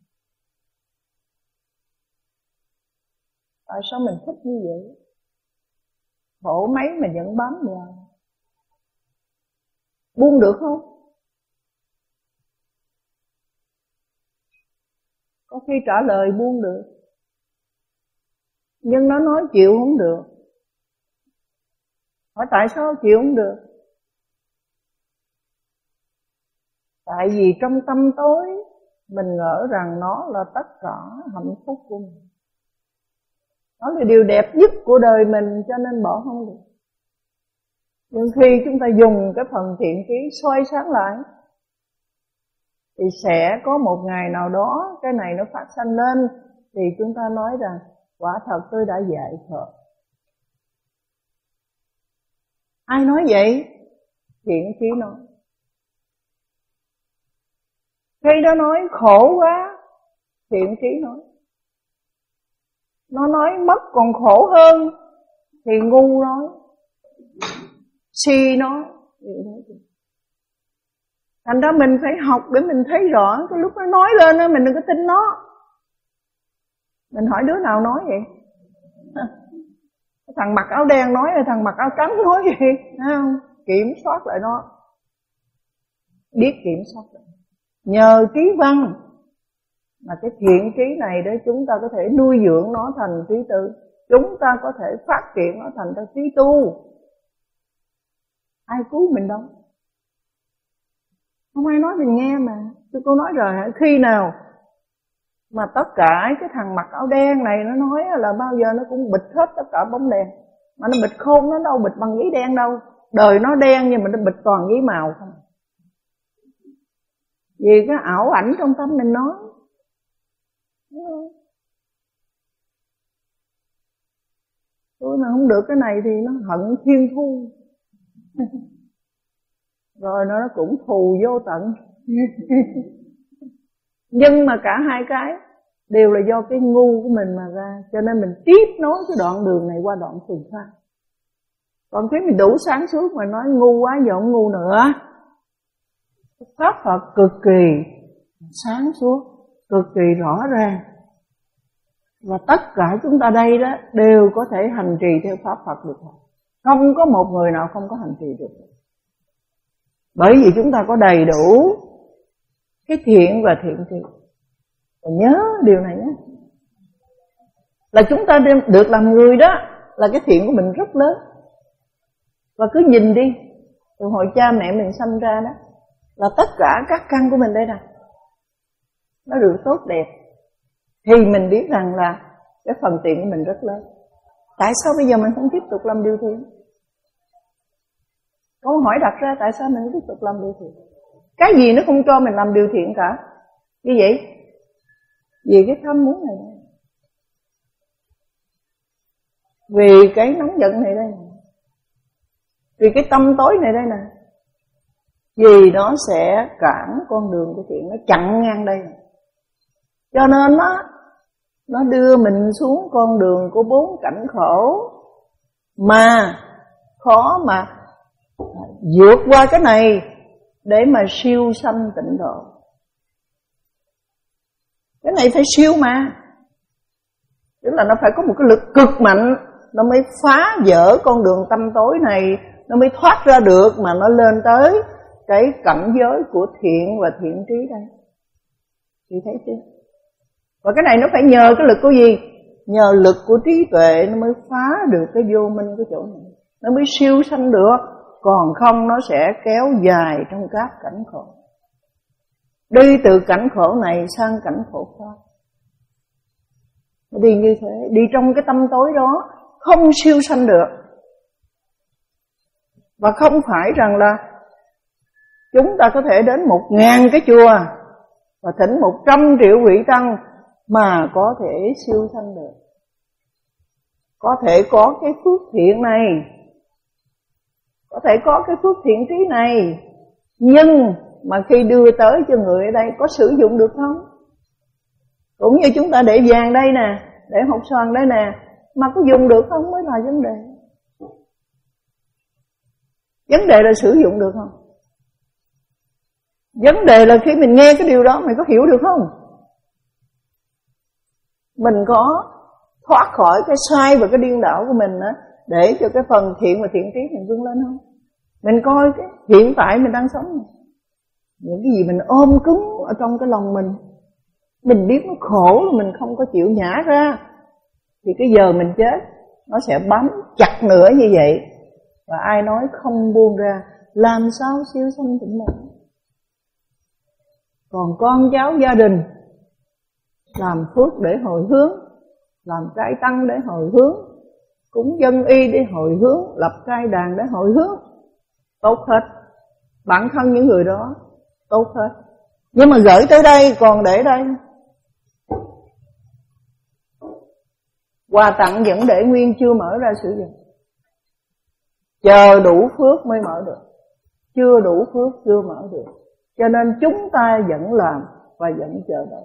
Tại sao mình thích như vậy? Khổ mấy mà vẫn bám vào. Buông được không? Có khi trả lời buông được, nhưng nó nói chịu không được. Hỏi tại sao chịu không được? Tại vì trong tâm tối mình ngỡ rằng nó là tất cả hạnh phúc của mình, nó là điều đẹp nhất của đời mình, cho nên bỏ không được. Nhưng khi chúng ta dùng cái phần thiện trí soi sáng lại thì sẽ có một ngày nào đó cái này nó phát sanh lên, thì chúng ta nói rằng quả thật tôi đã dạy Phật. Ai nói vậy? Thiện trí nói. Khi đó nói khổ quá, thiện trí nói. Nó nói mất còn khổ hơn thì ngu nói, si nói. Thành ra mình phải học để mình thấy rõ. Cái lúc nó nói lên đó, mình đừng có tin nó. Mình hỏi đứa nào nói vậy? Thằng mặc áo đen nói hay thằng mặc áo trắng nói vậy? Thấy không? Kiểm soát lại nó, biết kiểm soát lại. Nhờ trí văn mà cái thiện trí này để chúng ta có thể nuôi dưỡng nó thành trí tư, chúng ta có thể phát triển nó thành ra trí tu. Ai cứu mình đâu, không ai nói mình nghe mà. Tôi cô nói rồi, khi nào mà tất cả cái thằng mặc áo đen này nó nói là bao giờ nó cũng bịt hết tất cả bóng đèn. Mà nó bịt khôn nó đâu bịt bằng giấy đen đâu. Đời nó đen nhưng mà nó bịt toàn giấy màu không. Vì cái ảo ảnh trong tâm mình nói. Tôi mà không được cái này thì nó hận thiên thu. Rồi nó cũng thù vô tận. Nhưng mà cả hai cái đều là do cái ngu của mình mà ra. Cho nên mình tiếp nối cái đoạn đường này qua đoạn thường khác. Còn khi mình đủ sáng suốt mà nói ngu quá giờ không ngu nữa. Pháp Phật cực kỳ sáng suốt, cực kỳ rõ ràng. Và tất cả chúng ta đây đó đều có thể hành trì theo Pháp Phật được. Không có một người nào không có hành trì được. Bởi vì chúng ta có đầy đủ cái thiện và thiện trì. Và nhớ điều này nhé, là chúng ta được làm người đó là cái thiện của mình rất lớn. Và cứ nhìn đi, từ hồi cha mẹ mình sanh ra đó, là tất cả các căn của mình đây nè, nó được tốt đẹp, thì mình biết rằng là cái phần tiện của mình rất lớn. Tại sao bây giờ mình không tiếp tục làm điều thiện? Câu hỏi đặt ra, tại sao mình không tiếp tục làm điều thiện? Cái gì nó không cho mình làm điều thiện cả? Như vậy, vì cái tham muốn này, vì cái nóng giận này đây, vì cái tâm tối này đây nè, vì nó sẽ cản con đường của thiện, nó chặn ngang đây. Cho nên nó nó đưa mình xuống con đường của bốn cảnh khổ, mà khó mà vượt qua cái này để mà siêu sanh tịnh độ. Cái này phải siêu mà, tức là nó phải có một cái lực cực mạnh, nó mới phá vỡ con đường tâm tối này, nó mới thoát ra được mà nó lên tới cái cảnh giới của thiện và thiện trí đây. Chị thấy chưa? Và cái này nó phải nhờ cái lực của gì? Nhờ lực của trí tuệ nó mới phá được cái vô minh cái chỗ này, nó mới siêu sanh được. Còn không nó sẽ kéo dài trong các cảnh khổ, đi từ cảnh khổ này sang cảnh khổ khác. Nó đi như thế, đi trong cái tâm tối đó, không siêu sanh được. Và không phải rằng là chúng ta có thể đến một ngàn cái chùa và thỉnh một trăm triệu vị tăng mà có thể siêu sanh được. Có thể có cái phước thiện này, có thể có cái phước thiện trí này, nhưng mà khi đưa tới cho người ở đây có sử dụng được không? Cũng như chúng ta để vàng đây nè, để hột xoàn đây nè, mà có dùng được không mới là vấn đề. Vấn đề là sử dụng được không? Vấn đề là khi mình nghe cái điều đó mình có hiểu được không? Mình có thoát khỏi cái sai và cái điên đảo của mình á, để cho cái phần thiện và thiện trí mình vươn lên không? Mình coi cái hiện tại mình đang sống, những cái gì mình ôm cứng ở trong cái lòng mình, mình biết nó khổ là mình không có chịu nhả ra, thì cái giờ mình chết nó sẽ bám chặt nữa như vậy. Và ai nói không buông ra, làm sao siêu sanh tịnh độ? Còn con cháu gia đình làm phước để hồi hướng, làm trai tăng để hồi hướng, cúng dân y để hồi hướng, lập trai đàn để hồi hướng, tốt hết. Bản thân những người đó tốt hết. Nhưng mà gửi tới đây còn để đây, quà tặng vẫn để nguyên chưa mở ra sử dụng. Chờ đủ phước mới mở được, chưa đủ phước chưa mở được. Cho nên chúng ta vẫn làm và vẫn chờ đợi.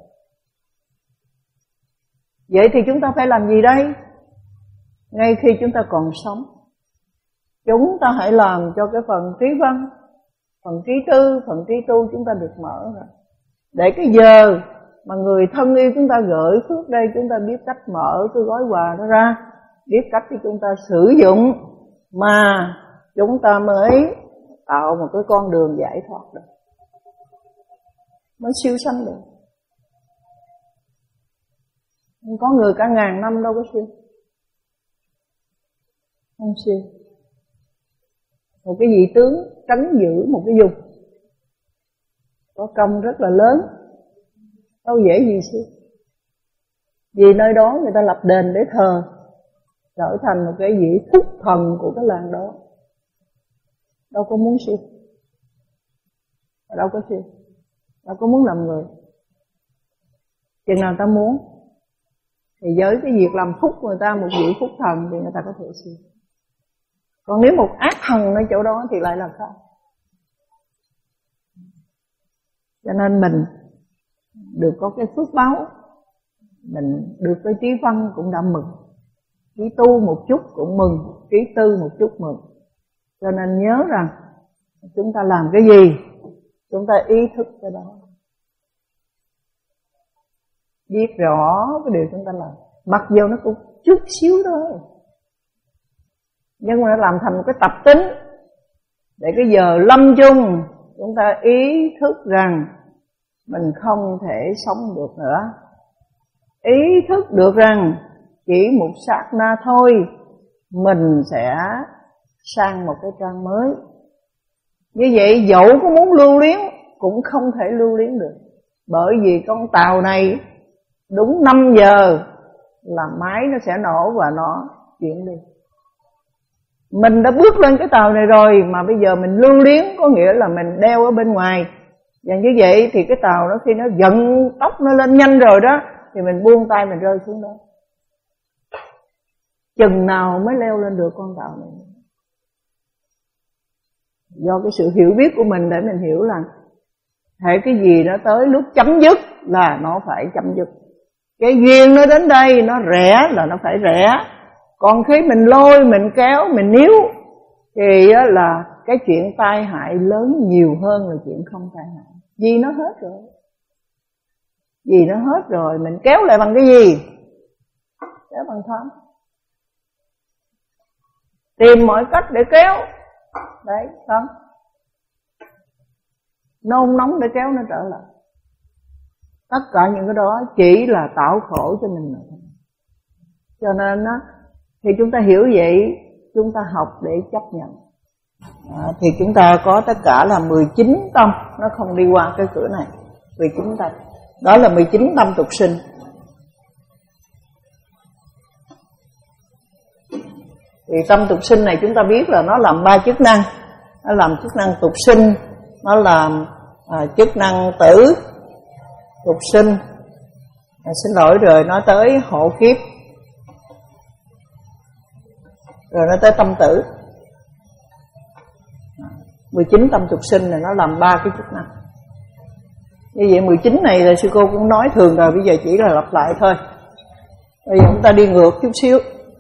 Vậy thì chúng ta phải làm gì đây? Ngay khi chúng ta còn sống, chúng ta hãy làm cho cái phần trí văn, phần trí tư, phần trí tu chúng ta được mở ra. Để cái giờ mà người thân yêu chúng ta gửi phước đây, chúng ta biết cách mở cái gói quà đó ra, biết cách để chúng ta sử dụng, mà chúng ta mới tạo một cái con đường giải thoát được, mới siêu sanh được. Không có người cả ngàn năm đâu có siêu, không siêu. Một cái vị tướng trấn giữ một cái vùng có công rất là lớn, đâu dễ gì siêu. Vì nơi đó người ta lập đền để thờ, trở thành một cái vị thúc thần của cái làng đó. Đâu có muốn siêu, đâu có siêu, đâu có muốn làm người. Chừng nào ta muốn thì với cái việc làm phúc người ta, một vị phúc thần, thì người ta có thể siêu. Còn nếu một ác thần ở chỗ đó thì lại là khác. Cho nên mình được có cái phước báo, mình được cái trí văn cũng đã mừng, trí tu một chút cũng mừng, trí tư một chút mừng. Cho nên nhớ rằng chúng ta làm cái gì, chúng ta ý thức cái đó, biết rõ cái điều chúng ta làm. Mặc dù nó cũng chút xíu thôi, nhưng mà nó làm thành một cái tập tính, để cái giờ lâm chung chúng ta ý thức rằng mình không thể sống được nữa. Ý thức được rằng chỉ một sát na thôi mình sẽ sang một cái trang mới. Như vậy dẫu có muốn lưu luyến cũng không thể lưu luyến được, bởi vì con tàu này đúng năm giờ là máy nó sẽ nổ và nó chuyển đi. Mình đã bước lên cái tàu này rồi mà bây giờ mình lưu luyến, có nghĩa là mình đeo ở bên ngoài. Và như vậy thì cái tàu đó khi nó giận tốc nó lên nhanh rồi đó, thì mình buông tay mình rơi xuống đó. Chừng nào mới leo lên được con tàu này? Do cái sự hiểu biết của mình để mình hiểu là hệ cái gì nó tới lúc chấm dứt là nó phải chấm dứt. Cái duyên nó đến đây nó rẽ là nó phải rẽ. Còn khi mình lôi, mình kéo, mình níu thì là cái chuyện tai hại lớn nhiều hơn là chuyện không tai hại. Vì nó hết rồi. Vì nó hết rồi, mình kéo lại bằng cái gì? Kéo bằng thân. Tìm mọi cách để kéo. Đấy, thân. Nôn nóng để kéo nó trở lại. Tất cả những cái đó chỉ là tạo khổ cho mình mà thôi. Cho nên á, thì chúng ta hiểu vậy, chúng ta học để chấp nhận. À, thì chúng ta có tất cả là mười chín tâm, nó không đi qua cái cửa này. mười chín tâm. Đó là mười chín tâm tục sinh. Thì tâm tục sinh này chúng ta biết là nó làm ba chức năng. Nó làm chức năng tục sinh, nó làm à, chức năng tử tục sinh. À, xin lỗi rồi nói tới hộ kiếp, rồi nó tới tâm tử. mười chín tâm tục sinh này nó làm ba cái chức năng. Như vậy mười chín này là sư cô cũng nói thường rồi, bây giờ chỉ là lặp lại thôi. Bây giờ chúng ta đi ngược chút xíu.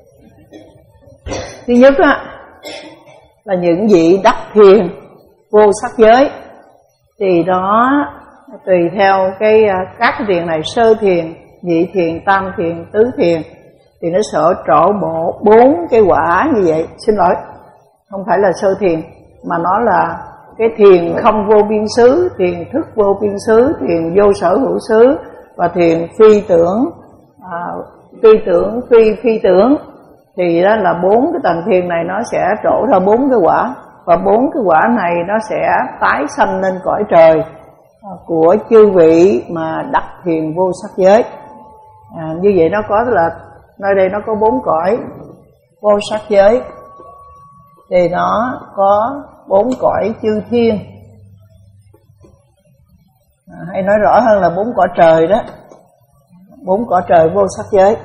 Thứ nhất á, là những vị đắc thiền vô sắc giới, thì đó tùy theo cái các cái thiền này, sơ thiền, nhị thiền, tam thiền, tứ thiền, thì nó sẽ trổ bộ bốn cái quả như vậy. Xin lỗi, không phải là sơ thiền, mà nó là cái thiền không vô biên xứ, thiền thức vô biên xứ, thiền vô sở hữu xứ, và thiền phi tưởng, à, phi tưởng, phi phi tưởng. Thì đó là bốn cái tầng thiền này nó sẽ trổ ra bốn cái quả, và bốn cái quả này nó sẽ tái sanh lên cõi trời của chư vị mà đắc thiền vô sắc giới. À, như vậy nó có là nơi đây nó có bốn cõi vô sắc giới, thì nó có bốn cõi chư thiên, à, hay nói rõ hơn là bốn cõi trời đó, bốn cõi trời vô sắc giới.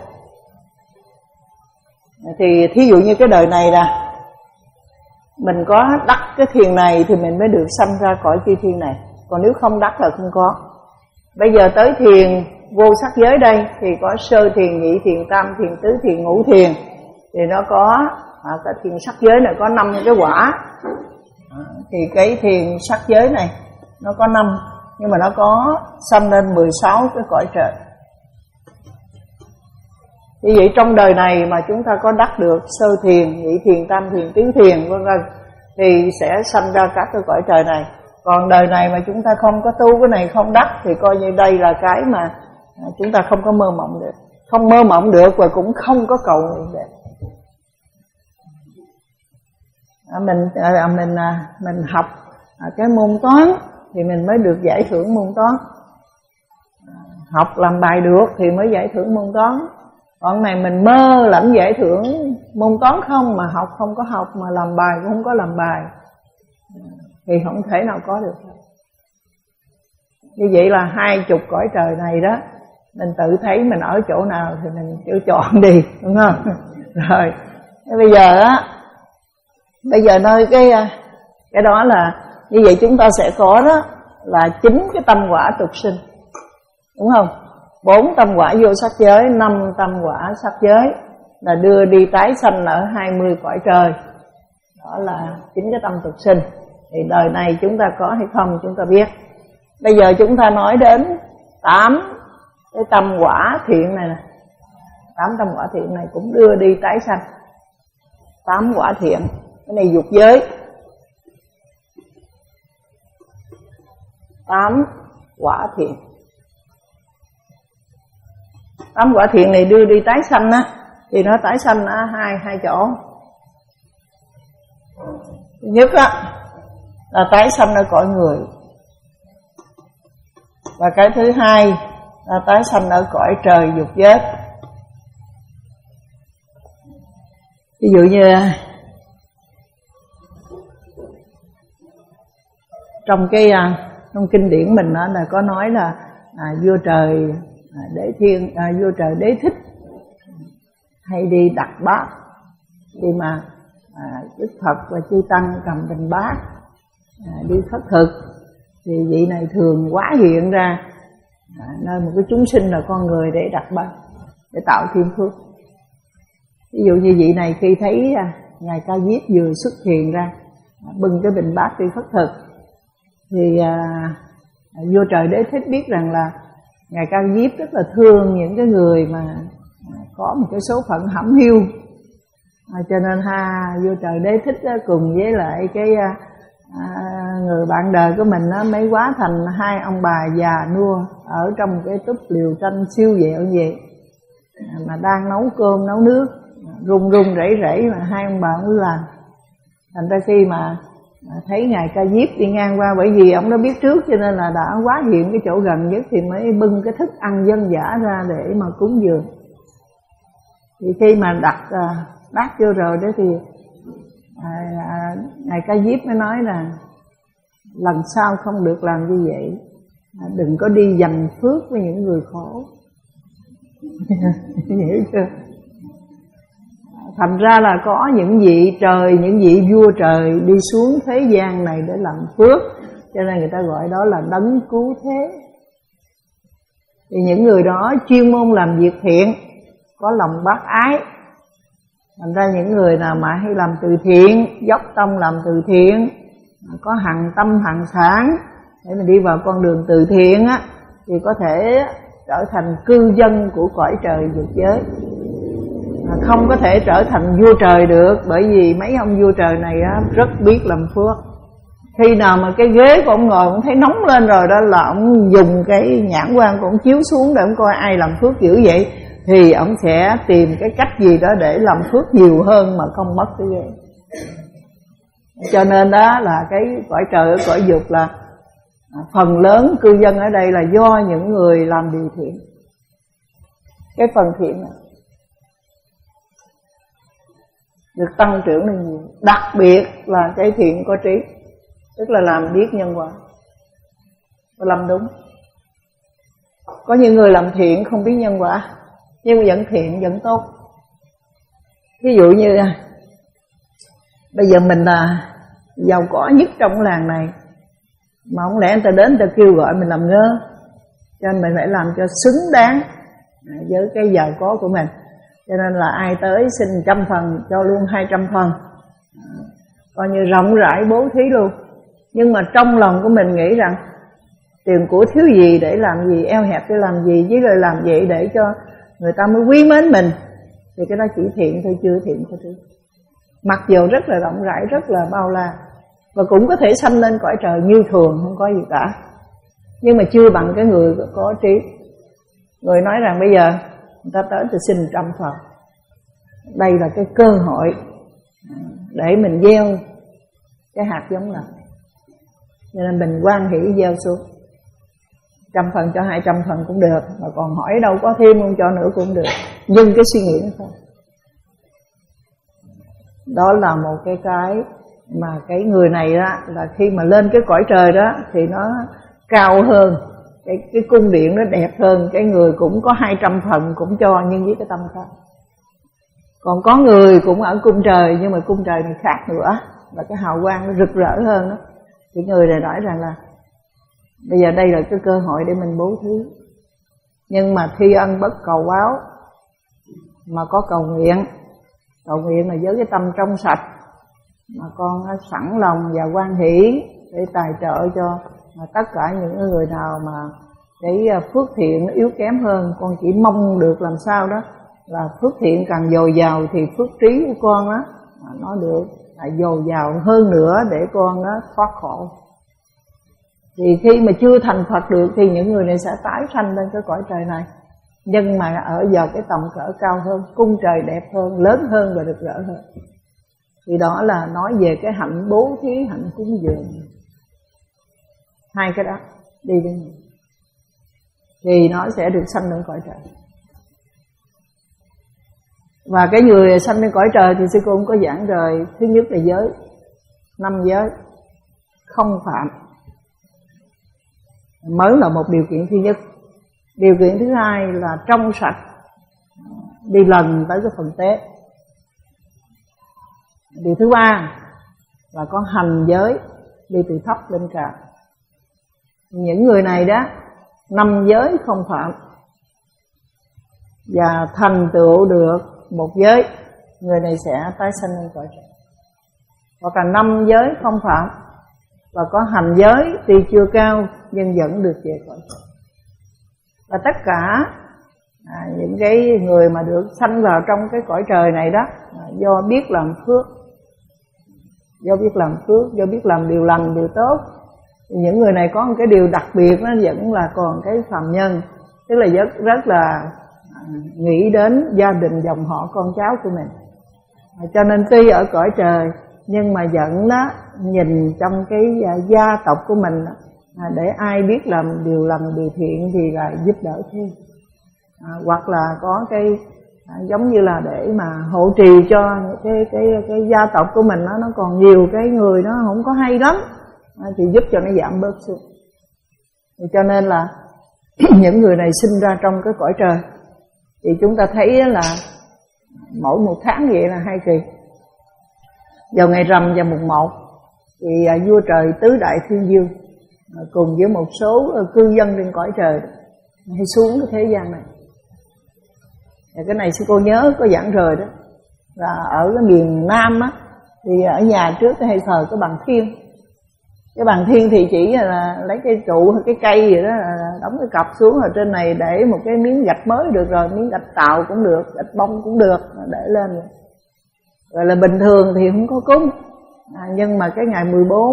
Thì thí dụ như cái đời này là mình có đắc cái thiền này thì mình mới được sanh ra cõi chư thiên này, còn nếu không đắc là không có. Bây giờ tới thiền vô sắc giới đây thì có sơ thiền, nhị thiền, tam thiền, tứ thiền, ngũ thiền, thì nó có à, cái thiền sắc giới này có năm cái quả. À, thì cái thiền sắc giới này nó có năm, nhưng mà nó có sanh lên mười sáu cái cõi trời. Như vậy trong đời này mà chúng ta có đắc được sơ thiền, nhị thiền, tam thiền, tứ thiền vân vân, thì sẽ sanh ra các cái cõi trời này. Còn đời này mà chúng ta không có tu cái này, không đắc, thì coi như đây là cái mà chúng ta không có mơ mộng được. Không mơ mộng được và cũng không có cầu nguyện được. À, mình à, mình à, mình học à, cái môn toán thì mình mới được giải thưởng môn toán. À, học làm bài được thì mới giải thưởng môn toán. Còn này mình mơ lãnh giải thưởng môn toán không, mà học không có học, mà làm bài cũng không có làm bài, thì không thể nào có được. Như vậy là hai chục cõi trời này đó, mình tự thấy mình ở chỗ nào thì mình chịu chọn đi, đúng không? Rồi bây giờ á, bây giờ nơi cái cái đó là như vậy, chúng ta sẽ có đó là chín cái tâm quả tục sinh, đúng không? Bốn tâm quả vô sắc giới, năm tâm quả sắc giới, là đưa đi tái sanh ở hai mươi cõi trời. Đó là chín cái tâm tục sinh. Thì đời này chúng ta có hay không chúng ta biết. Bây giờ chúng ta nói đến tám cái tâm quả thiện này nè. Tám tâm quả thiện này cũng đưa đi tái sanh. Tám quả thiện. Cái này dục giới. Tám quả thiện. Tám quả thiện này đưa đi tái sanh á, thì nó tái sanh ở hai hai chỗ. Thứ nhất á là tái sanh ở cõi người, và cái thứ hai là tái sanh ở cõi trời dục giới. Ví dụ như trong cái trong kinh điển mình đó là có nói là à, vua trời à, đế thiên à, vua trời đế thích hay đi đặt bát, khi mà à, Đức Phật và chư tăng cầm bình bát à, đi khất thực, thì vị này thường hóa hiện ra à, nơi một cái chúng sinh là con người để đặt bát, để tạo thêm phước. Ví dụ như vị này khi thấy à, ngài Ca Diếp vừa xuất hiện ra à, bưng cái bình bát đi khất thực, thì à, à, vua Trời Đế Thích biết rằng là ngài Ca Diếp rất là thương những cái người mà à, có một cái số phận hẩm hiu, à, cho nên ha vua Trời Đế Thích đó, cùng với lại cái à, à, người bạn đời của mình đó, mới hóa thành hai ông bà già nua ở trong cái túp liều tranh siêu dẹo như vậy, à, mà đang nấu cơm nấu nước, run run rẩy rẩy mà hai ông bà mới làm. Thành ra khi mà thấy ngài Ca Diếp đi ngang qua, bởi vì ông đã biết trước cho nên là đã hóa hiện cái chỗ gần nhất, thì mới bưng cái thức ăn dân dã ra để mà cúng dường. Thì khi mà đặt à, bát vô rồi đó thì à, à, ngài Ca Diếp mới nói là lần sau không được làm như vậy, à, đừng có đi giành phước với những người khổ. Hiểu chưa? Thành ra là có những vị trời, những vị vua trời đi xuống thế gian này để làm phước, cho nên người ta gọi đó là đấng cứu thế. Thì những người đó chuyên môn làm việc thiện, có lòng bác ái. Thành ra những người nào mà hay làm từ thiện, dốc tâm làm từ thiện, có hằng tâm hằng sản để mình đi vào con đường từ thiện á, thì có thể trở thành cư dân của cõi trời dục giới. Không có thể trở thành vua trời được, bởi vì mấy ông vua trời này á, rất biết làm phước. Khi nào mà cái ghế của ông ngồi ông thấy nóng lên rồi đó, là ông dùng cái nhãn quan của ông chiếu xuống để ông coi ai làm phước dữ vậy, thì ông sẽ tìm cái cách gì đó để làm phước nhiều hơn mà không mất cái ghế. Cho nên đó là cái cõi trời ở cõi dục là phần lớn cư dân ở đây là do những người làm điều thiện. Cái phần thiện này được tăng trưởng lên nhiều, đặc biệt là cái thiện có trí, tức là làm biết nhân quả, làm đúng. Có những người làm thiện không biết nhân quả, nhưng mà vẫn thiện vẫn tốt. Ví dụ như bây giờ mình là giàu có nhất trong làng này, mà không lẽ người ta đến người ta kêu gọi mình làm ngơ, cho nên mình phải làm cho xứng đáng với cái giàu có của mình. Cho nên là ai tới xin trăm phần cho luôn hai trăm phần, coi như rộng rãi bố thí luôn. Nhưng mà trong lòng của mình nghĩ rằng tiền của thiếu gì để làm gì, eo hẹp để làm gì, với lời làm vậy để cho người ta mới quý mến mình, thì cái đó chỉ thiện thôi, chưa thiện thôi. Mặc dù rất là rộng rãi, rất là bao la, và cũng có thể sanh lên cõi trời như thường, không có gì cả, nhưng mà chưa bằng cái người có trí. Người nói rằng bây giờ người ta tới thì xin trăm phần, đây là cái cơ hội để mình gieo cái hạt giống này, cho nên mình hoan hỷ gieo xuống. Trăm phần cho hai trăm phần cũng được, mà còn hỏi đâu có thêm không cho nữa cũng được, nhưng cái suy nghĩ nó thôi. Đó là một cái cái mà cái người này đó, là khi mà lên cái cõi trời đó thì nó cao hơn, cái, cái cung điện nó đẹp hơn. Cái người cũng có hai trăm phần cũng cho, nhưng với cái tâm khác. Còn có người cũng ở cung trời, nhưng mà cung trời này khác nữa, và cái hào quang nó rực rỡ hơn đó. Thì người này nói rằng là bây giờ đây là cái cơ hội để mình bố thí, nhưng mà thi ân bất cầu báo, mà có cầu nguyện. Cầu nguyện là với cái tâm trong sạch, mà con sẵn lòng và hoan hỷ để tài trợ cho tất cả những người nào mà cái phước thiện nó yếu kém hơn. Con chỉ mong được làm sao đó là phước thiện càng dồi dào thì phước trí của con đó nó được dồi dào hơn nữa, để con đó thoát khổ. Thì khi mà chưa thành Phật được thì những người này sẽ tái sanh lên cái cõi trời này, nhưng mà ở vào cái tầm cỡ cao hơn, cung trời đẹp hơn, lớn hơn và rực rỡ hơn. Thì đó là nói về cái hạnh bố thí, hạnh cúng dường. Hai cái đó đi với nhau thì nó sẽ được sanh lên cõi trời. Và cái người sanh lên cõi trời thì sư cô cũng có giảng rồi. Thứ nhất là giới, năm giới không phạm, mới là một điều kiện thứ nhất. Điều kiện thứ hai là trong sạch, đi lần tới cái phần tế. Điều thứ ba là có hành giới, đi từ thấp lên cao. Những người này đó năm giới không phạm và thành tựu được một giới, người này sẽ tái sanh lên cõi trời. Hoặc là năm giới không phạm và có hành giới tuy chưa cao nhưng vẫn được về cõi trời. Và tất cả à, những cái người mà được sanh vào trong cái cõi trời này đó à, do biết làm phước, do biết làm phước, do biết làm điều lành, điều tốt. Thì những người này có một cái điều đặc biệt, nó vẫn là còn cái phàm nhân, tức là rất, rất là nghĩ đến gia đình dòng họ con cháu của mình. à, Cho nên tuy ở cõi trời nhưng mà vẫn đó nhìn trong cái gia tộc của mình à, để ai biết làm điều lành điều thiện thì là giúp đỡ thêm. à, Hoặc là có cái à, giống như là để mà hộ trì cho cái, cái, cái gia tộc của mình đó, nó còn nhiều cái người nó không có hay lắm à, thì giúp cho nó giảm bớt xuống. thì Cho nên là những người này sinh ra trong cái cõi trời thì chúng ta thấy là mỗi một tháng vậy là hai kỳ. Vào ngày rằm và mùng một thì à, vua trời tứ đại thiên dương à, cùng với một số à, cư dân trên cõi trời hay xuống cái thế gian này. Và cái này sư cô nhớ có giảng rồi đó, là ở cái miền Nam á thì ở nhà trước hay thờ cái bàn thiên. Cái bàn thiên thì chỉ là lấy cái trụ hay cái cây gì đó là đóng cái cặp xuống, ở trên này để một cái miếng gạch mới được rồi, miếng gạch tạo cũng được, gạch bông cũng được, để lên rồi. Rồi là bình thường thì không có cúng à, nhưng mà cái ngày mười bốn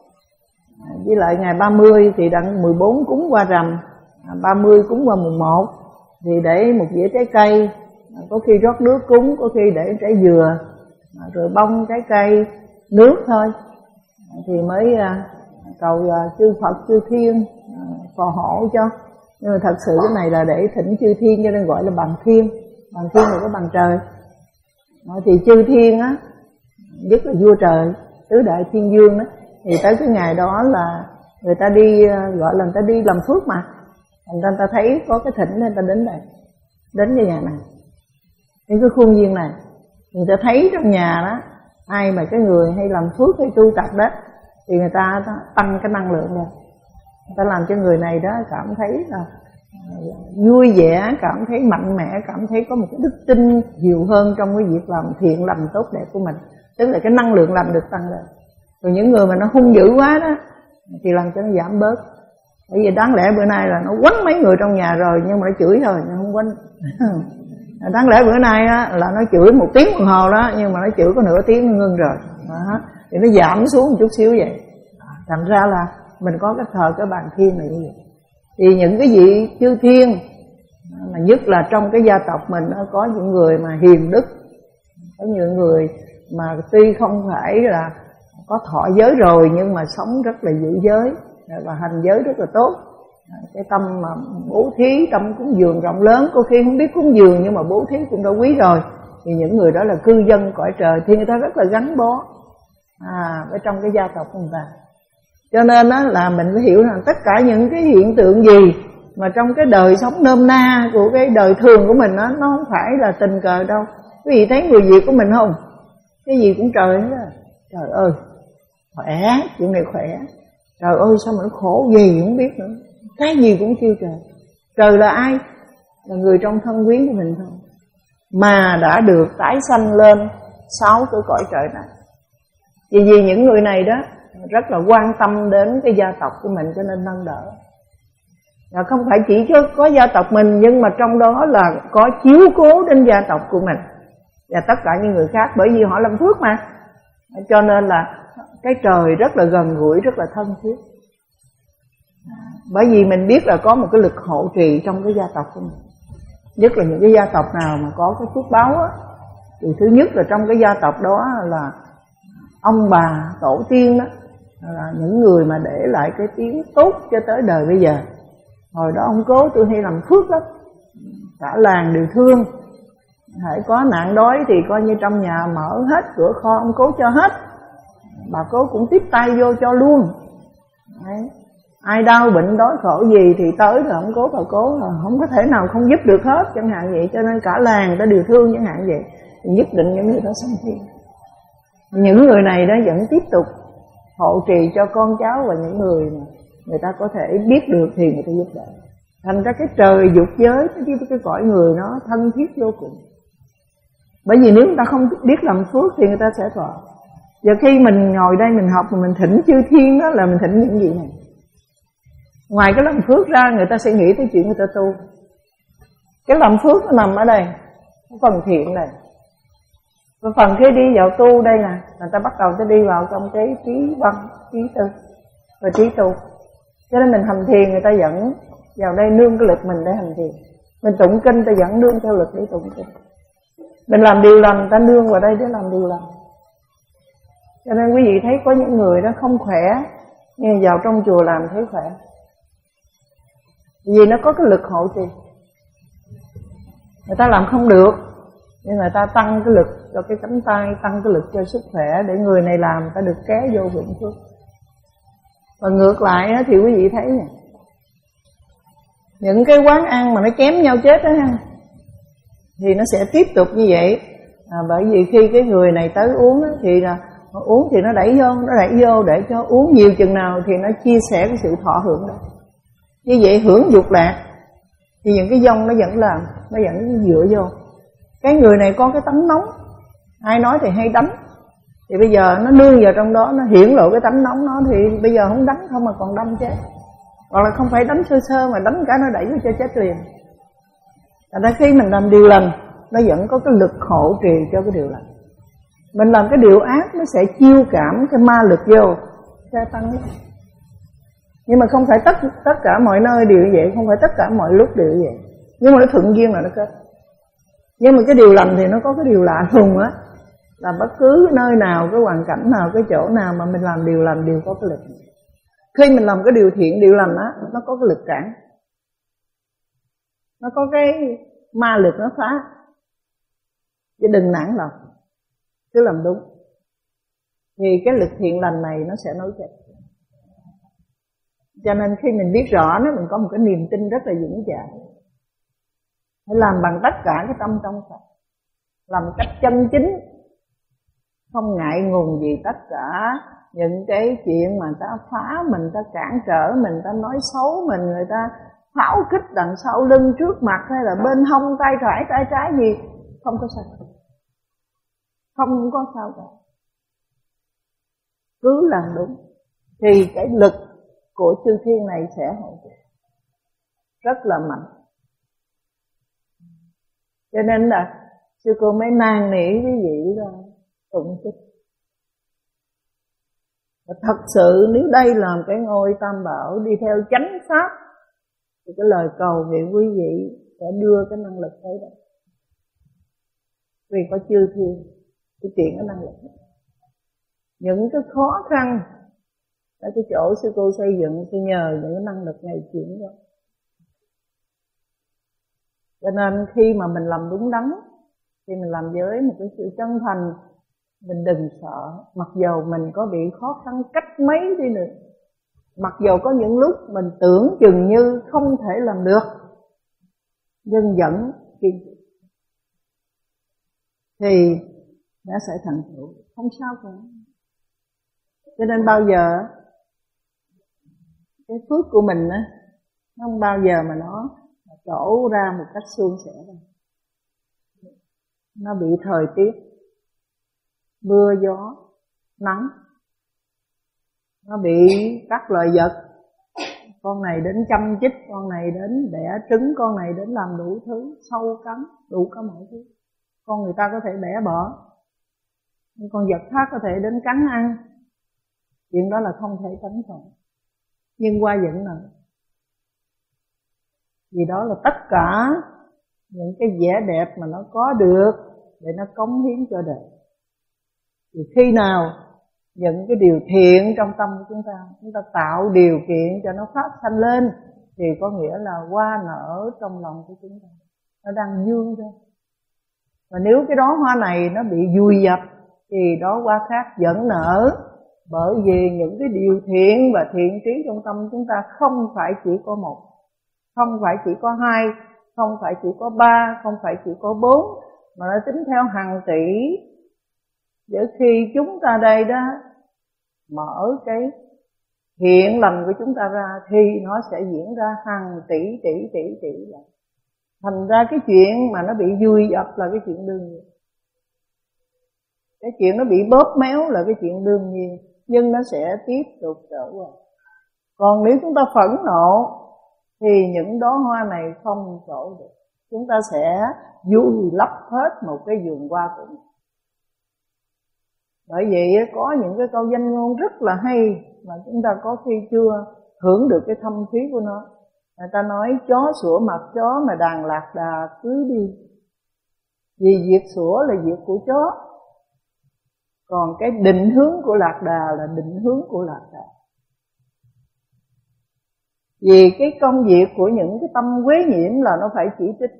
à, với lại ngày ba mươi thì đặng mười bốn cúng qua rằm, à, ba mươi cúng qua mùng một thì để một dĩa trái cây, à, có khi rót nước cúng, có khi để trái dừa, à, rồi bông trái cây nước thôi à, thì mới à, cầu à, chư Phật chư Thiên à, phò hộ cho. Nhưng mà thật sự cái này là để thỉnh chư Thiên cho nên gọi là bàn thiên. Bàn thiên là cái bàn trời. Thì chư Thiên á, nhất là vua trời tứ đại thiên dương đó, thì tới cái ngày đó là người ta đi, gọi là người ta đi làm phước mà, thành ra người ta thấy có cái thỉnh nên người ta đến đây, đến cái nhà này, những cái khuôn viên này, người ta thấy trong nhà đó ai mà cái người hay làm phước hay tu tập đó thì người ta tăng cái năng lượng lên, người ta làm cho người này đó cảm thấy là vui vẻ, cảm thấy mạnh mẽ, cảm thấy có một cái đức tin nhiều hơn trong cái việc làm thiện lành tốt đẹp của mình, tức là cái năng lượng lành được tăng lên. Rồi những người mà nó hung dữ quá đó thì làm cho nó giảm bớt. Bởi vì đáng lẽ bữa nay là nó quánh mấy người trong nhà rồi nhưng mà nó chửi thôi, nó không quánh. Đáng lẽ bữa nay á, là nó chửi một tiếng đồng hồ đó, nhưng mà nó chửi có nửa tiếng nó ngưng rồi đó, thì nó giảm xuống một chút xíu vậy. Thành ra là mình có cái thờ cái bàn thiên này như vậy. Thì những cái vị chư thiên mà nhất là trong cái gia tộc mình nó có những người mà hiền đức, có những người mà tuy không phải là có thọ giới rồi nhưng mà sống rất là giữ giới và hành giới rất là tốt. Cái tâm mà bố thí, tâm cúng dường rộng lớn, có khi không biết cúng dường nhưng mà bố thí cũng đã quý rồi. Thì những người đó là cư dân cõi trời, thì người ta rất là gắn bó à, ở trong cái gia tộc của người ta. Cho nên đó là mình phải hiểu rằng tất cả những cái hiện tượng gì mà trong cái đời sống nôm na của cái đời thường của mình đó, nó không phải là tình cờ đâu. Quý vị thấy người Việt của mình không? Cái gì cũng trời hết á. Trời ơi, khỏe, chuyện này khỏe. Trời ơi, sao mà nó khổ gì không biết nữa. Cái gì cũng kêu trời. Trời là ai? Là người trong thân quyến của mình thôi, mà đã được tái sanh lên sáu cái cõi trời này. Vì vì những người này đó rất là quan tâm đến cái gia tộc của mình cho nên nâng đỡ. Và không phải chỉ có gia tộc mình, nhưng mà trong đó là có chiếu cố đến gia tộc của mình và tất cả những người khác, bởi vì họ làm phước mà. Cho nên là cái trời rất là gần gũi, rất là thân thiết. Bởi vì mình biết là có một cái lực hộ trì trong cái gia tộc của mình. Nhất là những cái gia tộc nào mà có cái phước báo á, thì thứ nhất là trong cái gia tộc đó là ông bà tổ tiên đó là những người mà để lại cái tiếng tốt cho tới đời bây giờ. Hồi đó ông cố tôi hay làm phước lắm, cả làng đều thương. Hãy có nạn đói thì coi như trong nhà mở hết cửa kho, ông cố cho hết. Bà cố cũng tiếp tay vô cho luôn. Đấy. Ai đau bệnh đói khổ gì thì tới rồi ông cố bà cố là không có thể nào không giúp được hết, chẳng hạn vậy. Cho nên cả làng đã đều thương chẳng hạn vậy, thì nhất định những người đó sống thiên. Những người này đó vẫn tiếp tục hộ trì cho con cháu và những người mà người ta có thể biết được thì người ta giúp đỡ. Thành ra cái trời dục giới với cái cõi người nó thân thiết vô cùng. Bởi vì nếu người ta không biết làm phước thì người ta sẽ thọ. Giờ khi mình ngồi đây mình học mà mình thỉnh chư thiên đó là mình thỉnh những gì này. Ngoài cái làm phước ra người ta sẽ nghĩ tới chuyện người ta tu. Cái làm phước nó nằm ở đây, cái phần thiện này. Và phần khi đi vào tu đây nè, người ta bắt đầu ta đi vào trong cái trí văn, trí tư và trí tu. Cho nên mình hành thiền người ta dẫn vào đây nương cái lực mình để hành thiền. Mình tụng kinh ta dẫn nương theo lực để tụng kinh. Mình làm điều lành ta nương vào đây để làm điều lành. Cho nên quý vị thấy có những người đó không khỏe nhưng vào trong chùa làm thấy khỏe. Vì nó có cái lực hộ trì. Người ta làm không được nhưng người ta tăng cái lực cho cái cánh tay, tăng cái lực cho sức khỏe để người này làm người ta được kéo vô hưởng phước. Và ngược lại thì quý vị thấy nè, những cái quán ăn mà nó chém nhau chết đó ha, thì nó sẽ tiếp tục như vậy. À, bởi vì khi cái người này tới uống đó, thì là uống thì nó đẩy vô, nó đẩy vô để cho uống nhiều chừng nào thì nó chia sẻ cái sự thọ hưởng đó. Như vậy hưởng dục lạc thì những cái dông nó vẫn làm, nó vẫn dựa vô. Cái người này có cái tánh nóng, ai nói thì hay đánh, thì bây giờ nó nương vào trong đó, nó hiển lộ cái tánh nóng nó, thì bây giờ không đánh không mà còn đâm chết. Hoặc là không phải đánh sơ sơ mà đánh cả nó đẩy vô cho chết liền. Thành ra khi mình làm điều lành, nó vẫn có cái lực hộ trì cho cái điều lành. Mình làm cái điều ác nó sẽ chiêu cảm cái ma lực vô, sẽ tăng lên. Nhưng mà không phải tất tất cả mọi nơi đều như vậy, không phải tất cả mọi lúc đều như vậy. Nhưng mà nó thuận duyên là nó kết. Nhưng mà cái điều lành thì nó có cái điều lạ lùng á, là bất cứ nơi nào, cái hoàn cảnh nào, cái chỗ nào mà mình làm điều lành đều có cái lực. Khi mình làm cái điều thiện, điều lành á, nó có cái lực cản, nó có cái ma lực nó phá. Chứ đừng nản lòng, cứ làm đúng. Thì cái lực thiện lành này nó sẽ nối kết. Cho nên khi mình biết rõ nó, mình có một cái niềm tin rất là vững chãi. Hãy làm bằng tất cả cái tâm trong Phật, làm cách chân chính, không ngại ngùng gì tất cả những cái chuyện mà người ta phá mình, người ta cản trở mình, người ta nói xấu mình, người ta pháo kích đằng sau lưng, trước mặt hay là bên hông, tay phải tay trái gì, không có sao, không có sao cả. Cứ làm đúng thì cái lực của chư thiên này sẽ hỗ trợ rất là mạnh. Cho nên là sư cô mới năn nỉ quý vị đó tụng kinh. Và thật sự nếu đây là cái ngôi Tam Bảo đi theo chánh pháp thì cái lời cầu nguyện quý vị sẽ đưa cái năng lực tới đó. Vì có chư thiên cái chuyện cái năng lực đó. Những cái khó khăn ở cái chỗ sư cô xây dựng thì nhờ những cái năng lực này chuyển qua. Cho nên khi mà mình làm đúng đắn thì mình làm với một cái sự chân thành, mình đừng sợ. Mặc dầu mình có bị khó khăn cách mấy đi nữa, mặc dầu có những lúc mình tưởng chừng như không thể làm được, nhưng vẫn kiên trì thì nó sẽ thành tựu, không sao cả. Cho nên bao giờ cái phước của mình á, nó không bao giờ mà nó trổ ra một cách suôn sẻ đâu. Nó bị thời tiết, mưa gió, nắng, nó bị các loài vật, con này đến chăm chích, con này đến đẻ trứng, con này đến làm đủ thứ, sâu cắn, đủ cả mọi thứ. Con người ta có thể bẻ bỏ, nhưng con vật khác có thể đến cắn ăn. Chuyện đó là không thể tránh khỏi, nhưng qua vẫn nợ. Vì đó là tất cả những cái vẻ đẹp mà nó có được để nó cống hiến cho đời. Thì khi nào những cái điều thiện trong tâm của chúng ta, chúng ta tạo điều kiện cho nó phát sanh lên, thì có nghĩa là hoa nở trong lòng của chúng ta, nó đang dương ra. Và nếu cái đóa hoa này nó bị vùi dập thì đóa hoa khác vẫn nở. Bởi vì những cái điều thiện và thiện trí trong tâm chúng ta không phải chỉ có một, không phải chỉ có hai, không phải chỉ có ba, không phải chỉ có bốn, mà nó tính theo hàng tỷ. Để khi chúng ta đây đó mở cái thiện lành của chúng ta ra thì nó sẽ diễn ra hàng tỷ tỷ tỷ tỷ lần. Thành ra cái chuyện mà nó bị vùi dập là cái chuyện đương nhiên, cái chuyện nó bị bóp méo là cái chuyện đương nhiên, nhưng nó sẽ tiếp tục trở qua. Còn nếu chúng ta phẫn nộ thì những đóa hoa này không trổ được, chúng ta sẽ vùi lấp hết một cái vườn hoa của mình. Bởi vậy có những cái câu danh ngôn rất là hay mà chúng ta có khi chưa hưởng được cái thâm thúy của nó. Người ta nói chó sủa mặt chó mà đàn lạc đà cứ đi, vì việc sủa là việc của chó, còn cái định hướng của lạc đà là định hướng của lạc đà. Vì cái công việc của những cái tâm quế nhiễm là nó phải chỉ trích,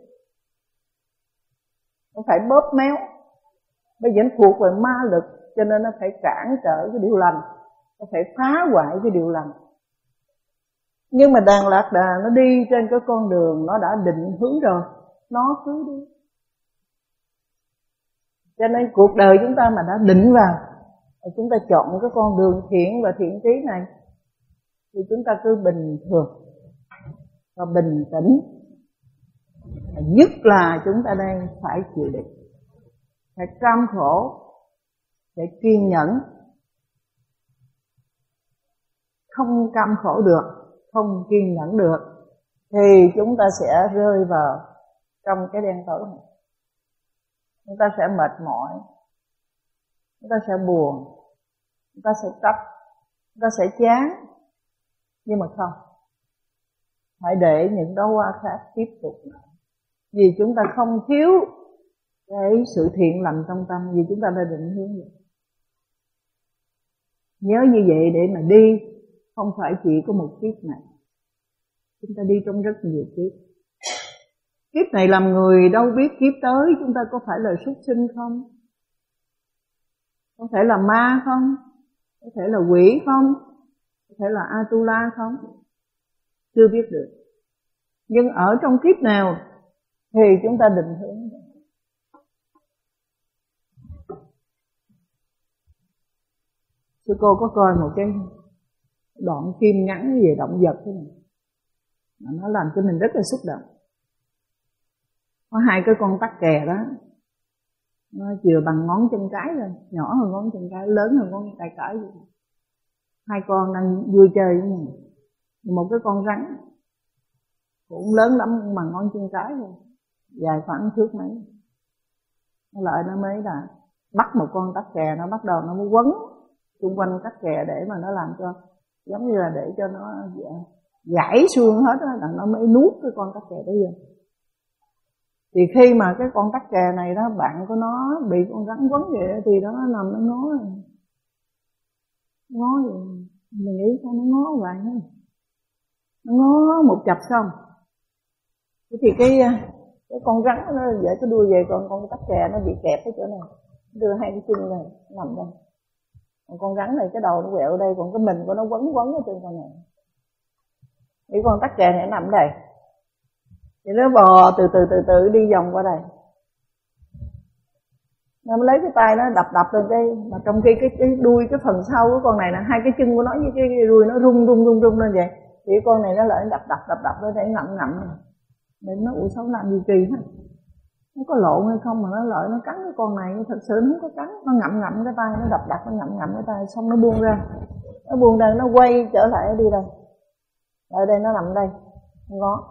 nó phải bóp méo, nó vẫn thuộc về ma lực, cho nên nó phải cản trở cái điều lành, nó phải phá hoại cái điều lành. Nhưng mà đàn lạc đà nó đi trên cái con đường nó đã định hướng rồi, nó cứ đi. Cho nên cuộc đời chúng ta mà đã định vào, chúng ta chọn cái con đường thiện và thiện trí này, thì chúng ta cứ bình thường và bình tĩnh. Nhất là chúng ta đang phải chịu đựng, phải cam khổ, phải kiên nhẫn. Không cam khổ được, không kiên nhẫn được thì chúng ta sẽ rơi vào trong cái đen tối này. Chúng ta sẽ mệt mỏi, chúng ta sẽ buồn, chúng ta sẽ trách, chúng ta sẽ chán. Nhưng mà không, phải để những đóa hoa khác tiếp tục. Vì chúng ta không thiếu cái sự thiện lành trong tâm, vì chúng ta đã định hướng vậy. Nhớ như vậy để mà đi, không phải chỉ có một kiếp này, chúng ta đi trong rất nhiều kiếp. Kiếp này làm người đâu biết kiếp tới chúng ta có phải là súc sinh không, có thể là ma không, có thể là quỷ không, có thể là Atula không, chưa biết được. Nhưng ở trong kiếp nào thì chúng ta định hướng. Sư cô có coi một cái đoạn phim ngắn về động vật thế này, mà nó làm cho mình rất là xúc động. Có hai cái con tắc kè đó, nó chừa bằng ngón chân cái lên, nhỏ hơn ngón chân cái, lớn hơn ngón tay cái. Hai con đang vui chơi với nhau. Một cái con rắn cũng lớn lắm bằng ngón chân cái luôn, dài khoảng thước mấy. Nó lại nó mới là bắt một con tắc kè, nó bắt đầu nó mới quấn xung quanh tắc kè để mà nó làm cho giống như là để cho nó gãy xương hết đó, là nó mới nuốt cái con tắc kè đó vô. Thì khi mà cái con tắc kè này đó, bạn của nó bị con rắn quấn vậy thì đó nó nằm nó ngó ngó vậy. Mình nghĩ sao nó ngó vậy hết, nó ngó một chập xong thì cái cái con rắn nó dễ cái đuôi về, còn con tắc kè nó bị kẹp ở chỗ này, đưa hai cái chân này nằm đây. Còn con rắn này cái đầu nó quẹo đây, còn cái mình của nó quấn quấn ở trên con này. Cái con tắc kè này nằm đây, thì nó bò từ từ từ từ đi vòng qua đây. Nó lấy cái tay nó đập đập lên cái, mà trong khi cái, cái đuôi cái phần sau của con này là hai cái chân của nó với cái, cái đuôi nó rung rung rung rung lên vậy. Thì con này nó lại đập đập đập đập lên để ngậm ngậm. Nên nó ủa sao làm gì kỳ hết. Nó có lộn hay không mà nó lợi nó cắn cái con này, thật sự nó không có cắn, nó ngậm ngậm cái tay, nó đập đập nó ngậm ngậm cái tay, xong nó buông ra. Nó buông ra nó quay trở lại đi đây. Ở đây nó nằm đây, nó ngó.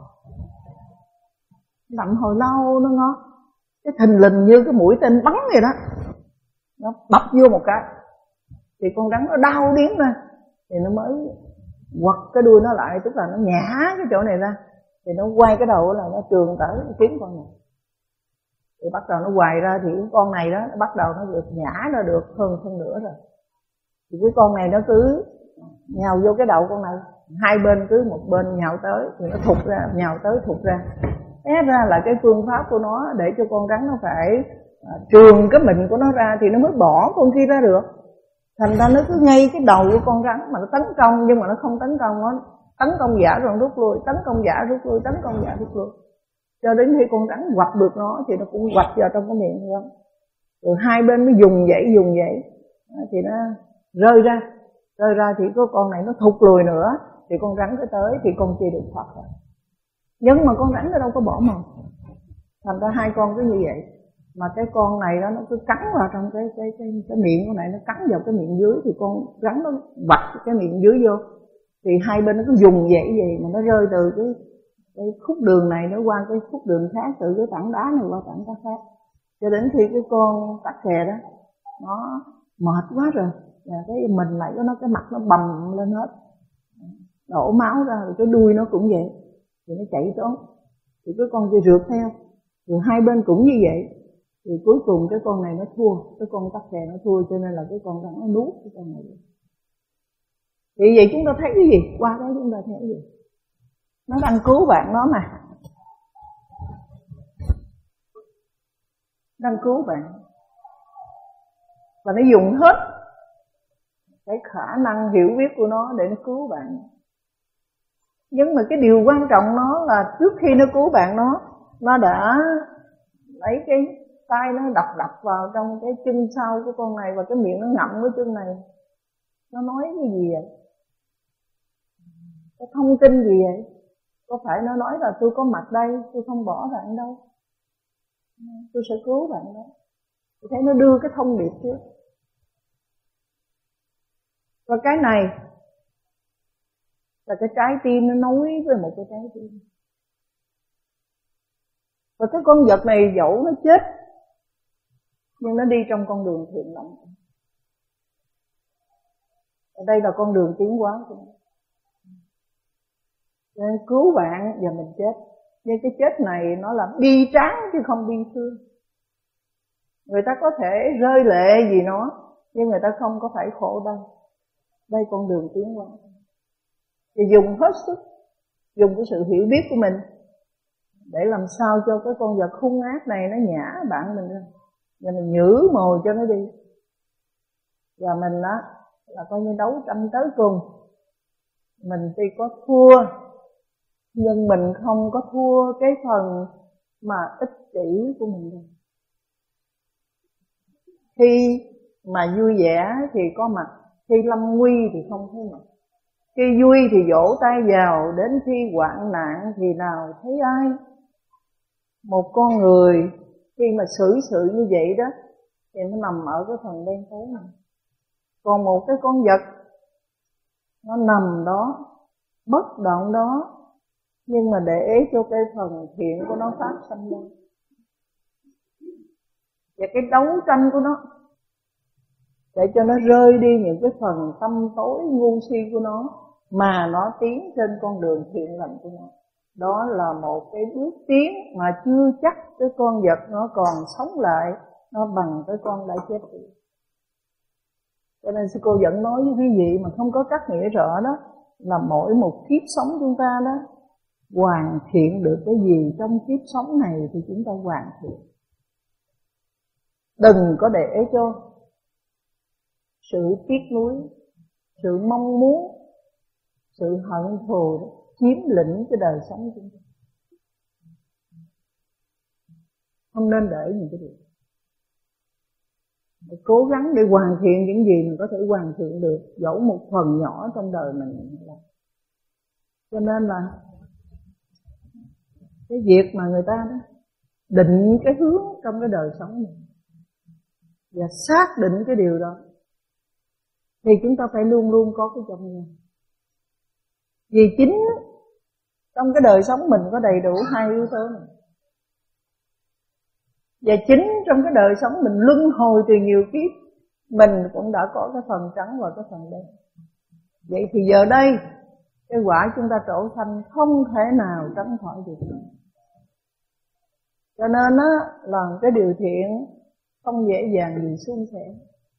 Nằm hồi lâu nó ngó. Cái thình lình như cái mũi tên bắn vậy đó, nó bập vô một cái thì con rắn nó đau điếng ra, thì nó mới quật cái đuôi nó lại, tức là nó nhả cái chỗ này ra, thì nó quay cái đầu là nó trường tới nó kiếm con này. Thì bắt đầu nó hoài ra thì cái con này đó nó bắt đầu nó được nhả ra được hơn phân nửa rồi. Thì cái con này nó cứ nhào vô cái đầu con này, hai bên cứ một bên nhào tới thì nó thụt ra, nhào tới thụt ra. Té ra là cái phương pháp của nó để cho con rắn nó phải à, trường cái mình của nó ra thì nó mới bỏ con kia ra được. Thành ra nó cứ ngay cái đầu của con rắn mà nó tấn công, nhưng mà nó không tấn công, nó tấn công giả rồi rút lui, tấn công giả rút lui, tấn công giả rút lui. Cho đến khi con rắn quặp được nó thì nó cũng quặp vào trong cái miệng của nó. Rồi hai bên mới dùng dãy dùng dãy thì nó rơi ra. rơi ra thì có con này nó thụt lùi nữa thì con rắn cái tới thì con kia được thoát ra. Nhưng mà con rắn nó đâu có bỏ mồi, thành ra hai con cứ như vậy. Mà cái con này đó nó cứ cắn vào trong cái cái cái, cái miệng con này, nó cắn vào cái miệng dưới thì con rắn nó vạch cái miệng dưới vô, thì hai bên nó cứ dùng vậy gì mà nó rơi từ cái cái khúc đường này nó qua cái khúc đường khác, từ cái tảng đá này qua tảng đá khác, cho đến khi cái con tắc kè đó nó mệt quá rồi, và cái mình lại có nó cái mặt nó bầm lên hết, đổ máu ra, rồi cái đuôi nó cũng vậy, thì nó chạy trốn, thì cái con kia rượt theo, rồi hai bên cũng như vậy. Thì cuối cùng cái con này nó thua, cái con tắc kè nó thua, cho nên là cái con rắn nó nuốt cái con này. Thì vậy chúng ta thấy cái gì? Qua đó chúng ta thấy cái gì? Nó đang cứu bạn nó mà, đang cứu bạn, và nó dùng hết cái khả năng hiểu biết của nó để nó cứu bạn. Nhưng mà cái điều quan trọng nó là trước khi nó cứu bạn nó, nó đã lấy cái tay nó đập đập vào trong cái chân sau của con này, và cái miệng nó ngậm cái chân này. Nó nói cái gì vậy? Cái thông tin gì vậy? Có phải nó nói là tôi có mặt đây, tôi không bỏ bạn đâu, tôi sẽ cứu bạn đó. Tôi thấy nó đưa cái thông điệp trước. Và cái này là cái trái tim nó nối với một cái trái tim. Và cái con vật này dẫu nó chết, nhưng nó đi trong con đường thiện lành. Ở đây là con đường tiến hóa của nó. Nên cứu bạn và mình chết. Nhưng cái chết này nó là bi tráng chứ không bi thương. Người ta có thể rơi lệ vì nó, nhưng người ta không có phải khổ đau. Đây con đường tiến hóa. Thì dùng hết sức, dùng cái sự hiểu biết của mình để làm sao cho cái con vật hung ác này nó nhả bạn mình ra, và mình nhử mồi cho nó đi. Và mình á là coi như đấu tranh tới cùng. Mình tuy có thua, nhưng mình không có thua cái phần mà ích kỷ của mình đâu. Khi mà vui vẻ thì có mặt, khi lâm nguy thì không thấy mặt. Khi vui thì vỗ tay vào, đến khi hoạn nạn thì nào thấy ai. Một con người khi mà xử sự như vậy đó thì nó nằm ở cái phần đen tối này. Còn một cái con vật nó nằm đó, bất động đó, nhưng mà để cho cái phần thiện của nó phát sinh lên. Và cái đấu tranh của nó để cho nó rơi đi những cái phần tâm tối ngu si của nó, mà nó tiến trên con đường thiện lành của nó. Đó là một cái bước tiến mà chưa chắc cái con vật nó còn sống lại nó bằng cái con đã chết đi. Cho nên sư cô vẫn nói với quý vị mà không có cắt nghĩa rõ đó, là mỗi một kiếp sống chúng ta đó hoàn thiện được cái gì trong kiếp sống này thì chúng ta hoàn thiện. Đừng có để cho sự tiếc nuối, sự mong muốn, sự hận thù chiếm lĩnh cái đời sống của chúng ta. Không nên để những cái điều. Phải cố gắng để hoàn thiện những gì mình có thể hoàn thiện được, dẫu một phần nhỏ trong đời mình. Cho nên là cái việc mà người ta đó định cái hướng trong cái đời sống này và xác định cái điều đó, thì chúng ta phải luôn luôn có cái trong nhà. Vì chính trong cái đời sống mình có đầy đủ hai yếu tố này. Và chính trong cái đời sống mình luân hồi từ nhiều kiếp, mình cũng đã có cái phần trắng và cái phần đen. Vậy thì giờ đây cái quả chúng ta trổ sanh không thể nào tránh khỏi được. Cho nên á, làm cái điều thiện không dễ dàng gì suôn sẻ.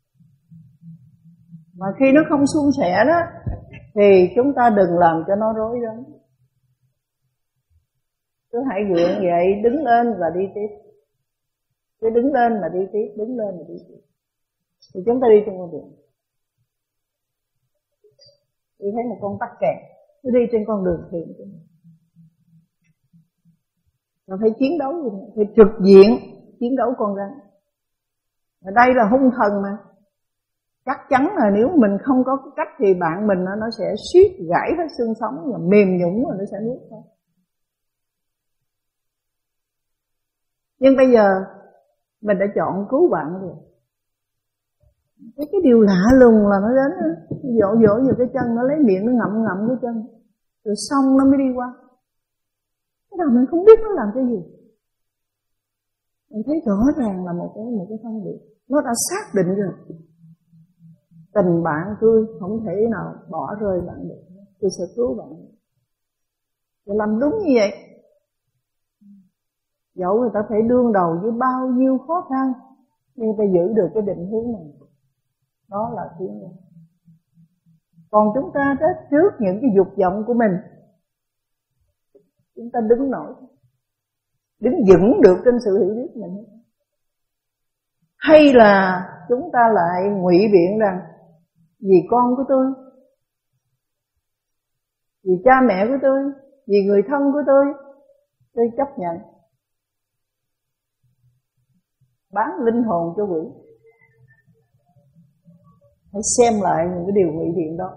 Mà khi nó không suôn sẻ đó thì chúng ta đừng làm cho nó rối rắm. Cứ hãy gượng dậy, đứng lên và đi tiếp. Cứ đứng lên mà đi tiếp, đứng lên mà đi tiếp. Thì chúng ta đi trên con đường. Tôi thấy một con tắc kè, nó đi trên con đường thiện. Nó phải chiến đấu gì nữa, phải trực diện chiến đấu con rắn. Ở đây là hung thần mà. chắc chắn là nếu mình không có cách thì bạn mình nó sẽ suýt gãy hết xương sống và mềm nhũn rồi nó sẽ nuốt thôi. Nhưng bây giờ mình đã chọn cứu bạn rồi. Cái, cái điều lạ lùng là nó đến dỗ dỗ vào cái chân, nó lấy miệng nó ngậm ngậm cái chân, rồi xong nó mới đi qua. Cái đầu mình không biết nó làm cái gì. Mình thấy rõ ràng là một cái một cái thông điệp, nó đã xác định rồi. Tình bạn tôi không thể nào bỏ rơi bạn được, tôi sẽ cứu bạn. Và làm đúng như vậy. Dẫu người ta phải đương đầu với bao nhiêu khó khăn, nhưng ta giữ được cái định hướng này. Đó là tiến lên. Còn chúng ta đó, trước những cái dục vọng của mình, chúng ta đứng nổi, đứng vững được trên sự hiểu biết mình. Hay là chúng ta lại ngụy biện rằng vì con của tôi, vì cha mẹ của tôi, vì người thân của tôi, tôi chấp nhận bán linh hồn cho quỷ. Hãy xem lại những cái điều ngụy biện đó.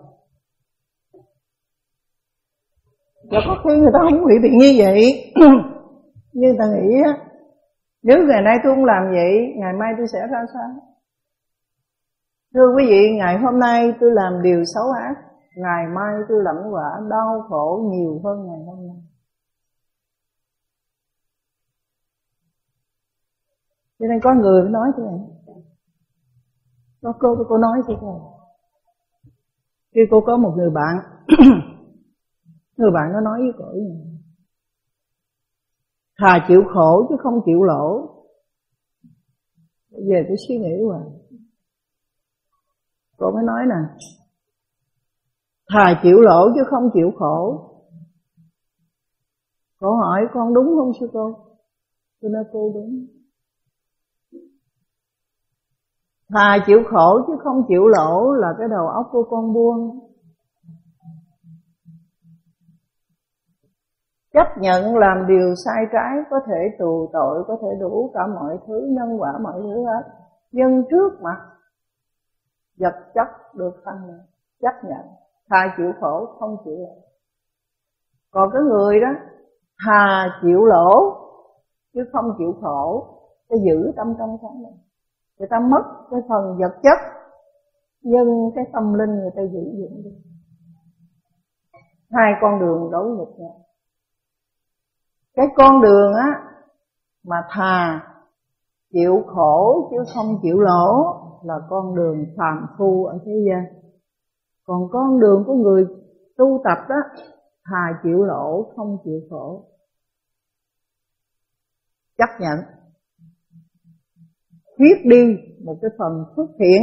Và có khi người ta không ngụy biện như vậy. Nhưng ta nghĩ á, nếu ngày nay tôi không làm vậy, ngày mai tôi sẽ ra sao? Thưa quý vị, ngày hôm nay tôi làm điều xấu ác, ngày mai tôi lãnh quả đau khổ nhiều hơn ngày hôm nay. Cho nên có người mới nói thế này. Có cô cô nói thế thôi. Khi cô có một người bạn, người bạn nó nói với cô này: thà chịu khổ chứ không chịu lỗ. Bây giờ tôi suy nghĩ hoài. Cô mới nói nè: thà chịu lỗ chứ không chịu khổ. Cô hỏi con đúng không sư cô? Tôi nói cô đúng. Thà chịu khổ chứ không chịu lỗ là cái đầu óc của con buông. Chấp nhận làm điều sai trái có thể tù tội, có thể đủ cả mọi thứ, nhân quả mọi thứ hết. Nhưng trước mặt vật chất được tăng lên, chấp nhận. Thà chịu khổ không chịu lỗ. Còn cái người đó thà chịu lỗ chứ không chịu khổ, để giữ tâm trong sáng này. Người ta mất cái phần vật chất, nhưng cái tâm linh người ta giữ vững được. Hai con đường đối nghịch nhau. Cái con đường á mà thà chịu khổ chứ không chịu lỗ là con đường phàm phu ở thế gian. Còn con đường của người tu tập đó, thà chịu lỗ không chịu khổ. Chấp nhận khuyết đi một cái phần phước thiện.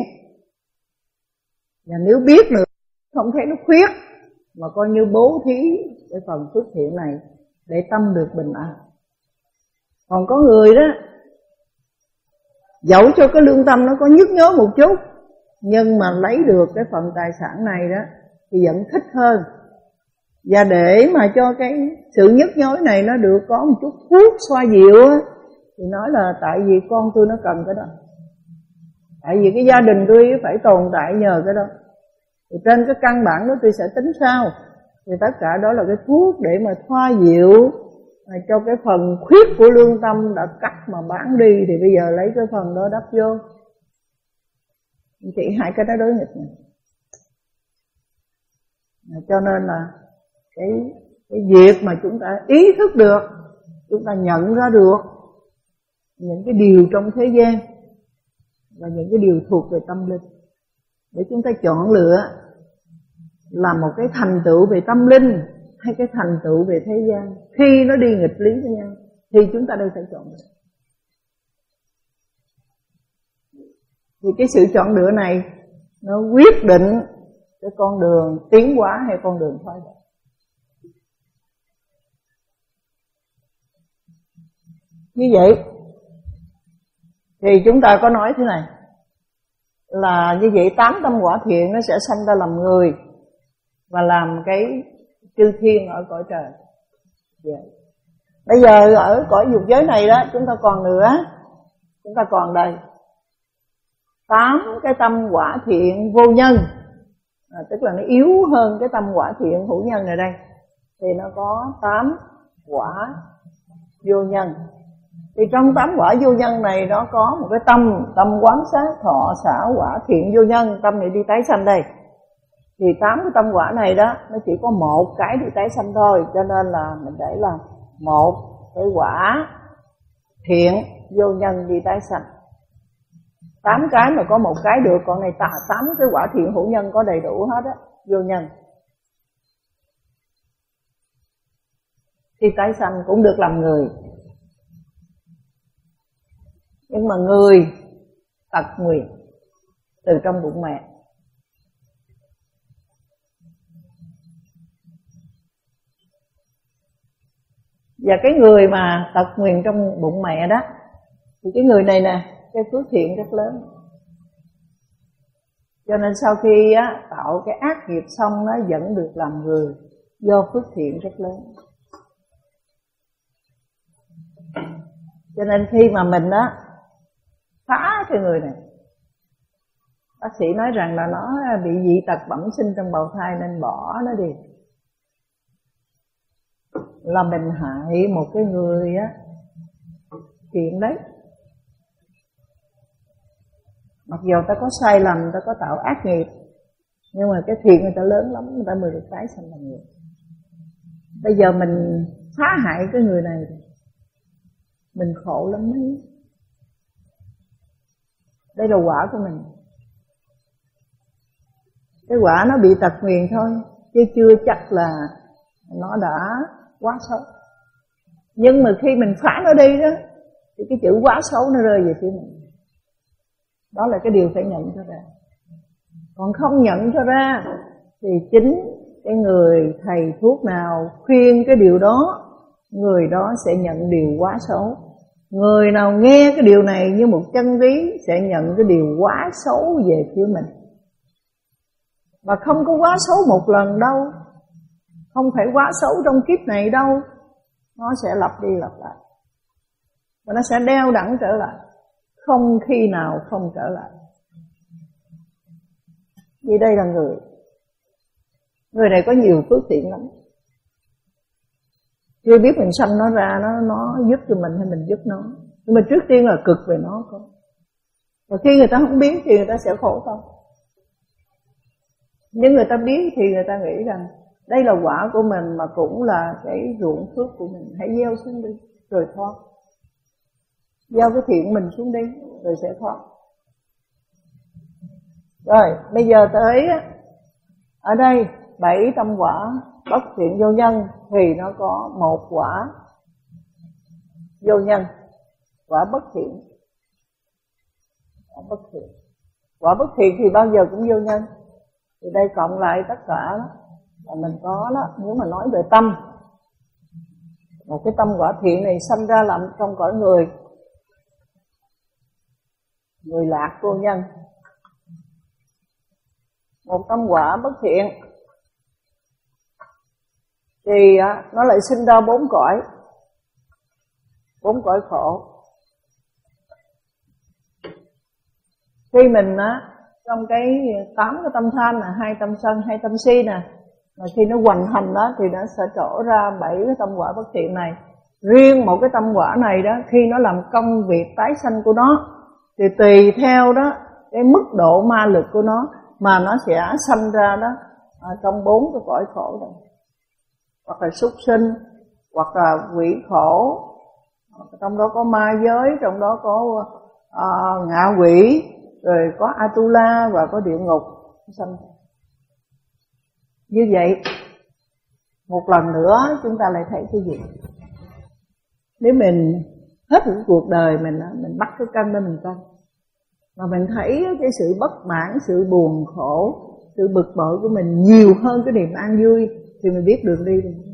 Và nếu biết nữa không thấy nó khuyết, mà coi như bố thí cái phần phước thiện này để tâm được bình an. Còn có người đó, dẫu cho cái lương tâm nó có nhức nhối một chút, nhưng mà lấy được cái phần tài sản này đó thì vẫn thích hơn. Và để mà cho cái sự nhức nhối này nó được có một chút thuốc xoa dịu á, thì nói là tại vì con tôi nó cần cái đó, tại vì cái gia đình tôi phải tồn tại nhờ cái đó. Thì trên cái căn bản đó tôi sẽ tính sao. Thì tất cả đó là cái thuốc để mà thoa dịu cho cái phần khuyết của lương tâm đã cắt mà bán đi, thì bây giờ lấy cái phần đó đắp vô. Chỉ hai cái đó đối nghịch này. Cho nên là cái, cái việc mà chúng ta ý thức được, chúng ta nhận ra được những cái điều trong thế gian và những cái điều thuộc về tâm linh, để chúng ta chọn lựa là một cái thành tựu về tâm linh hay cái thành tựu về thế gian. Khi nó đi nghịch lý với nhau thì chúng ta đâu phải chọn được. Thì cái sự chọn lựa này nó quyết định cái con đường tiến hóa hay con đường thoái độ. Như vậy thì chúng ta có nói thế này, là như vậy tám tâm quả thiện nó sẽ sanh ra làm người và làm cái chư thiên ở cõi trời. Yeah. Bây giờ ở cõi dục giới này đó, chúng ta còn nữa, chúng ta còn đây. tám cái tâm quả thiện vô nhân, à, tức là nó yếu hơn cái tâm quả thiện hữu nhân này đây, thì nó có tám quả vô nhân. Thì trong tám quả vô nhân này nó có một cái tâm, tâm quán sát thọ xả quả thiện vô nhân, tâm này đi tái sanh đây. Thì tám cái tâm quả này đó, nó chỉ có một cái đi tái sanh thôi, cho nên là mình để là một cái quả thiện vô nhân đi tái sanh. Tám cái mà có một cái được, còn này tám cái quả thiện hữu nhân có đầy đủ hết á, vô nhân. Khi tái sanh cũng được làm người, nhưng mà người tật nguyền từ trong bụng mẹ. Và cái người mà tật nguyền trong bụng mẹ đó, thì cái người này nè, cái phước thiện rất lớn. Cho nên sau khi á, tạo cái ác nghiệp xong, nó vẫn được làm người do phước thiện rất lớn. Cho nên khi mà mình á phá cái người này, bác sĩ nói rằng là nó bị dị tật bẩm sinh trong bào thai nên bỏ nó đi, là mình hại một cái người á thiện đấy. Mặc dù ta có sai lầm, ta có tạo ác nghiệp, nhưng mà cái thiện người ta lớn lắm, người ta mới được tái sanh làm người. Bây giờ mình phá hại cái người này, mình khổ lắm đấy. Đây là quả của mình. Cái quả nó bị tật nguyền thôi, chứ chưa chắc là nó đã quá xấu. Nhưng mà khi mình phá nó đi đó, thì cái chữ quá xấu nó rơi về phía mình. Đó là cái điều phải nhận cho ra. Còn không nhận cho ra thì chính cái người thầy thuốc nào khuyên cái điều đó, người đó sẽ nhận điều quá xấu. Người nào nghe cái điều này như một chân lý sẽ nhận cái điều quá xấu về phía mình. Và không có quá xấu một lần đâu, không phải quá xấu trong kiếp này đâu, nó sẽ lặp đi lặp lại, và nó sẽ đeo đẳng trở lại, không khi nào không trở lại. Vì đây là người Người này có nhiều phước thiện lắm, chưa biết mình sanh nó ra, nó nó giúp cho mình hay mình giúp nó. Nhưng mà trước tiên là cực về nó thôi. Và khi người ta không biết thì người ta sẽ khổ thôi. Nhưng người ta biết thì người ta nghĩ rằng đây là quả của mình, mà cũng là cái ruộng phước của mình, hãy gieo xuống đi rồi thoát. Gieo cái thiện mình xuống đi rồi sẽ thoát. Rồi bây giờ tới ở đây bảy tâm quả bất thiện vô nhân, thì nó có một quả vô nhân, quả bất thiện. Quả bất thiện Quả bất thiện thì bao giờ cũng vô nhân. Thì đây cộng lại tất cả đó là mình có đó. Nếu mà nói về tâm, một cái tâm quả thiện này sanh ra làm trong cõi người, người lạc vô nhân. Một tâm quả bất thiện thì nó lại sinh ra bốn cõi, bốn cõi khổ. Khi mình á, trong cái tám cái tâm tham là hai tâm sân, hai tâm si nè, mà khi nó hoàn thành đó thì nó sẽ trổ ra bảy cái tâm quả bất thiện này. Riêng một cái tâm quả này đó, khi nó làm công việc tái sanh của nó thì tùy theo đó cái mức độ ma lực của nó mà nó sẽ sanh ra đó à, trong bốn cái cõi khổ này, hoặc là súc sinh, hoặc là quỷ khổ, trong đó có ma giới, trong đó có à, ngạ quỷ, rồi có Atula và có địa ngục sanh. Như vậy một lần nữa chúng ta lại thấy cái gì? Nếu mình hết một cuộc đời mình mình bắt cái cân để mình cân, mà mình thấy cái sự bất mãn, sự buồn khổ, sự bực bội của mình nhiều hơn cái niềm an vui, thì mình biết đường đi rồi.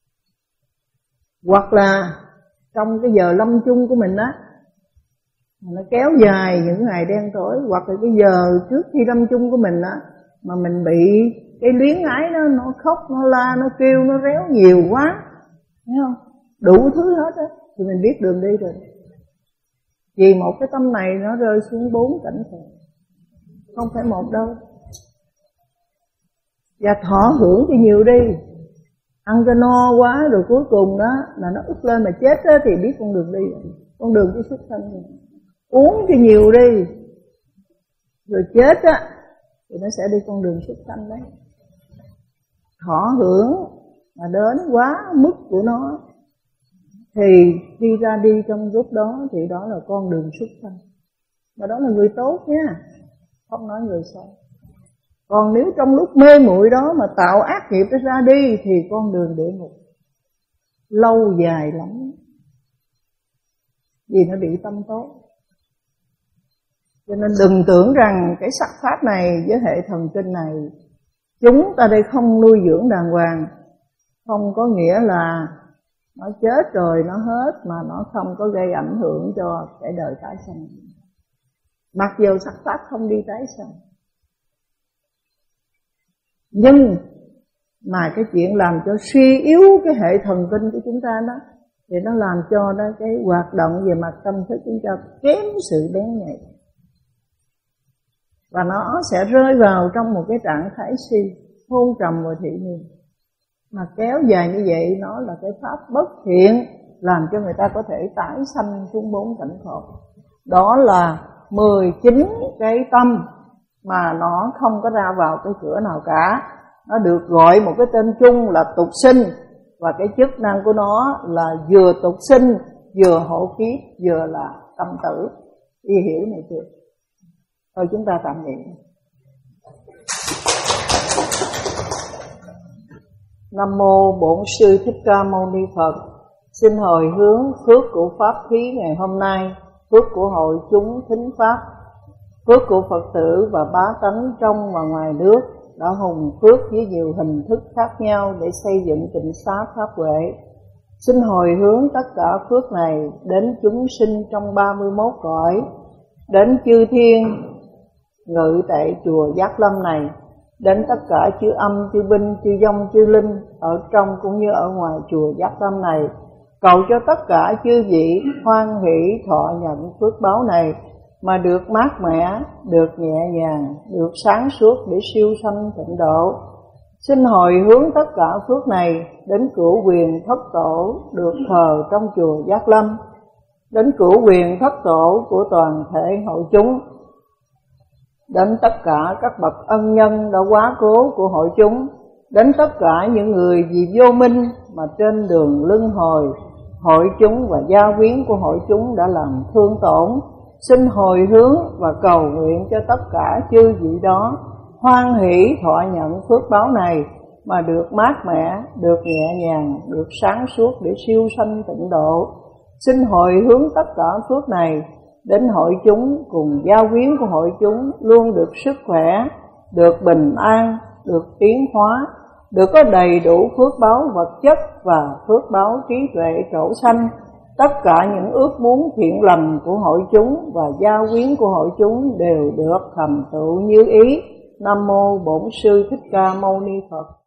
Hoặc là trong cái giờ lâm chung của mình á, nó kéo dài những ngày đen tối, hoặc là cái giờ trước khi lâm chung của mình á, mà mình bị cái luyến ái nó nó khóc, nó la, nó kêu, nó réo nhiều quá, thấy không? Đủ thứ hết á, thì mình biết đường đi rồi. Vì một cái tâm này nó rơi xuống bốn cảnh khổ. không phải một đâu. Và thọ hưởng cho nhiều đi, ăn cho no quá rồi cuối cùng đó là nó ức lên mà chết đó, thì biết con đường đi, con đường của xuất sanh. Uống cho nhiều đi, rồi chết á thì nó sẽ đi con đường xuất sanh đấy. Thọ hưởng mà đến quá mức của nó thì đi ra đi trong lúc đó thì đó là con đường xuất sanh. Mà đó là người tốt nha, không nói người xấu. Còn nếu trong lúc mê muội đó mà tạo ác nghiệp nó ra đi thì con đường địa ngục lâu dài lắm, vì nó bị tâm tốt. Cho nên đừng tưởng rằng cái sắc pháp này với hệ thần kinh này chúng ta đây không nuôi dưỡng đàng hoàng, không có nghĩa là nó chết rồi nó hết mà nó không có gây ảnh hưởng cho cái đời tái sanh. Mặc dù sắc pháp không đi tái sanh, nhưng mà cái chuyện làm cho suy yếu cái hệ thần kinh của chúng ta đó thì nó làm cho đó cái hoạt động về mặt tâm thức chúng ta kém sự bén nhạy, và nó sẽ rơi vào trong một cái trạng thái si, hôn trầm và thị miên. Mà kéo dài như vậy nó là cái pháp bất thiện, làm cho người ta có thể tái sanh xuống bốn cảnh khổ. Đó là mười chín cái tâm mà nó không có ra vào cái cửa nào cả. Nó được gọi một cái tên chung là tục sinh, và cái chức năng của nó là vừa tục sinh, vừa hộ kiếp, vừa là tâm tử. Y hiểu này chưa? Thôi chúng ta tạm nghỉ. Nam mô Bổn Sư Thích Ca Mâu Ni Phật. Xin hồi hướng phước của pháp thí ngày hôm nay, phước của hội chúng thính pháp, phước của Phật tử và bá tánh trong và ngoài nước đã hùng phước với nhiều hình thức khác nhau để xây dựng tịnh xá pháp huệ. Xin hồi hướng tất cả phước này đến chúng sinh trong ba mươi mốt cõi, đến chư thiên ngự tại chùa Giác Lâm này, đến tất cả chư âm, chư binh, chư vong, chư linh ở trong cũng như ở ngoài chùa Giác Lâm này. Cầu cho tất cả chư vị hoan hỷ thọ nhận phước báo này mà được mát mẻ, được nhẹ nhàng, được sáng suốt để siêu sanh tịnh độ. Xin hồi hướng tất cả phước này đến cửu quyền thất tổ được thờ trong chùa Giác Lâm, đến cửu quyền thất tổ của toàn thể hội chúng, đến tất cả các bậc ân nhân đã quá cố của hội chúng, đến tất cả những người vì vô minh mà trên đường luân hồi hội chúng và gia quyến của hội chúng đã làm thương tổn. Xin hồi hướng và cầu nguyện cho tất cả chư vị đó hoan hỷ thọ nhận phước báo này mà được mát mẻ, được nhẹ nhàng, được sáng suốt để siêu sanh tịnh độ. Xin hồi hướng tất cả phước này đến hội chúng cùng gia quyến của hội chúng luôn được sức khỏe, được bình an, được tiến hóa, được có đầy đủ phước báo vật chất và phước báo trí tuệ trổ sanh. Tất cả những ước muốn thiện lành của hội chúng và gia quyến của hội chúng đều được thành tựu như ý. Nam mô Bổn Sư Thích Ca Mâu Ni Phật.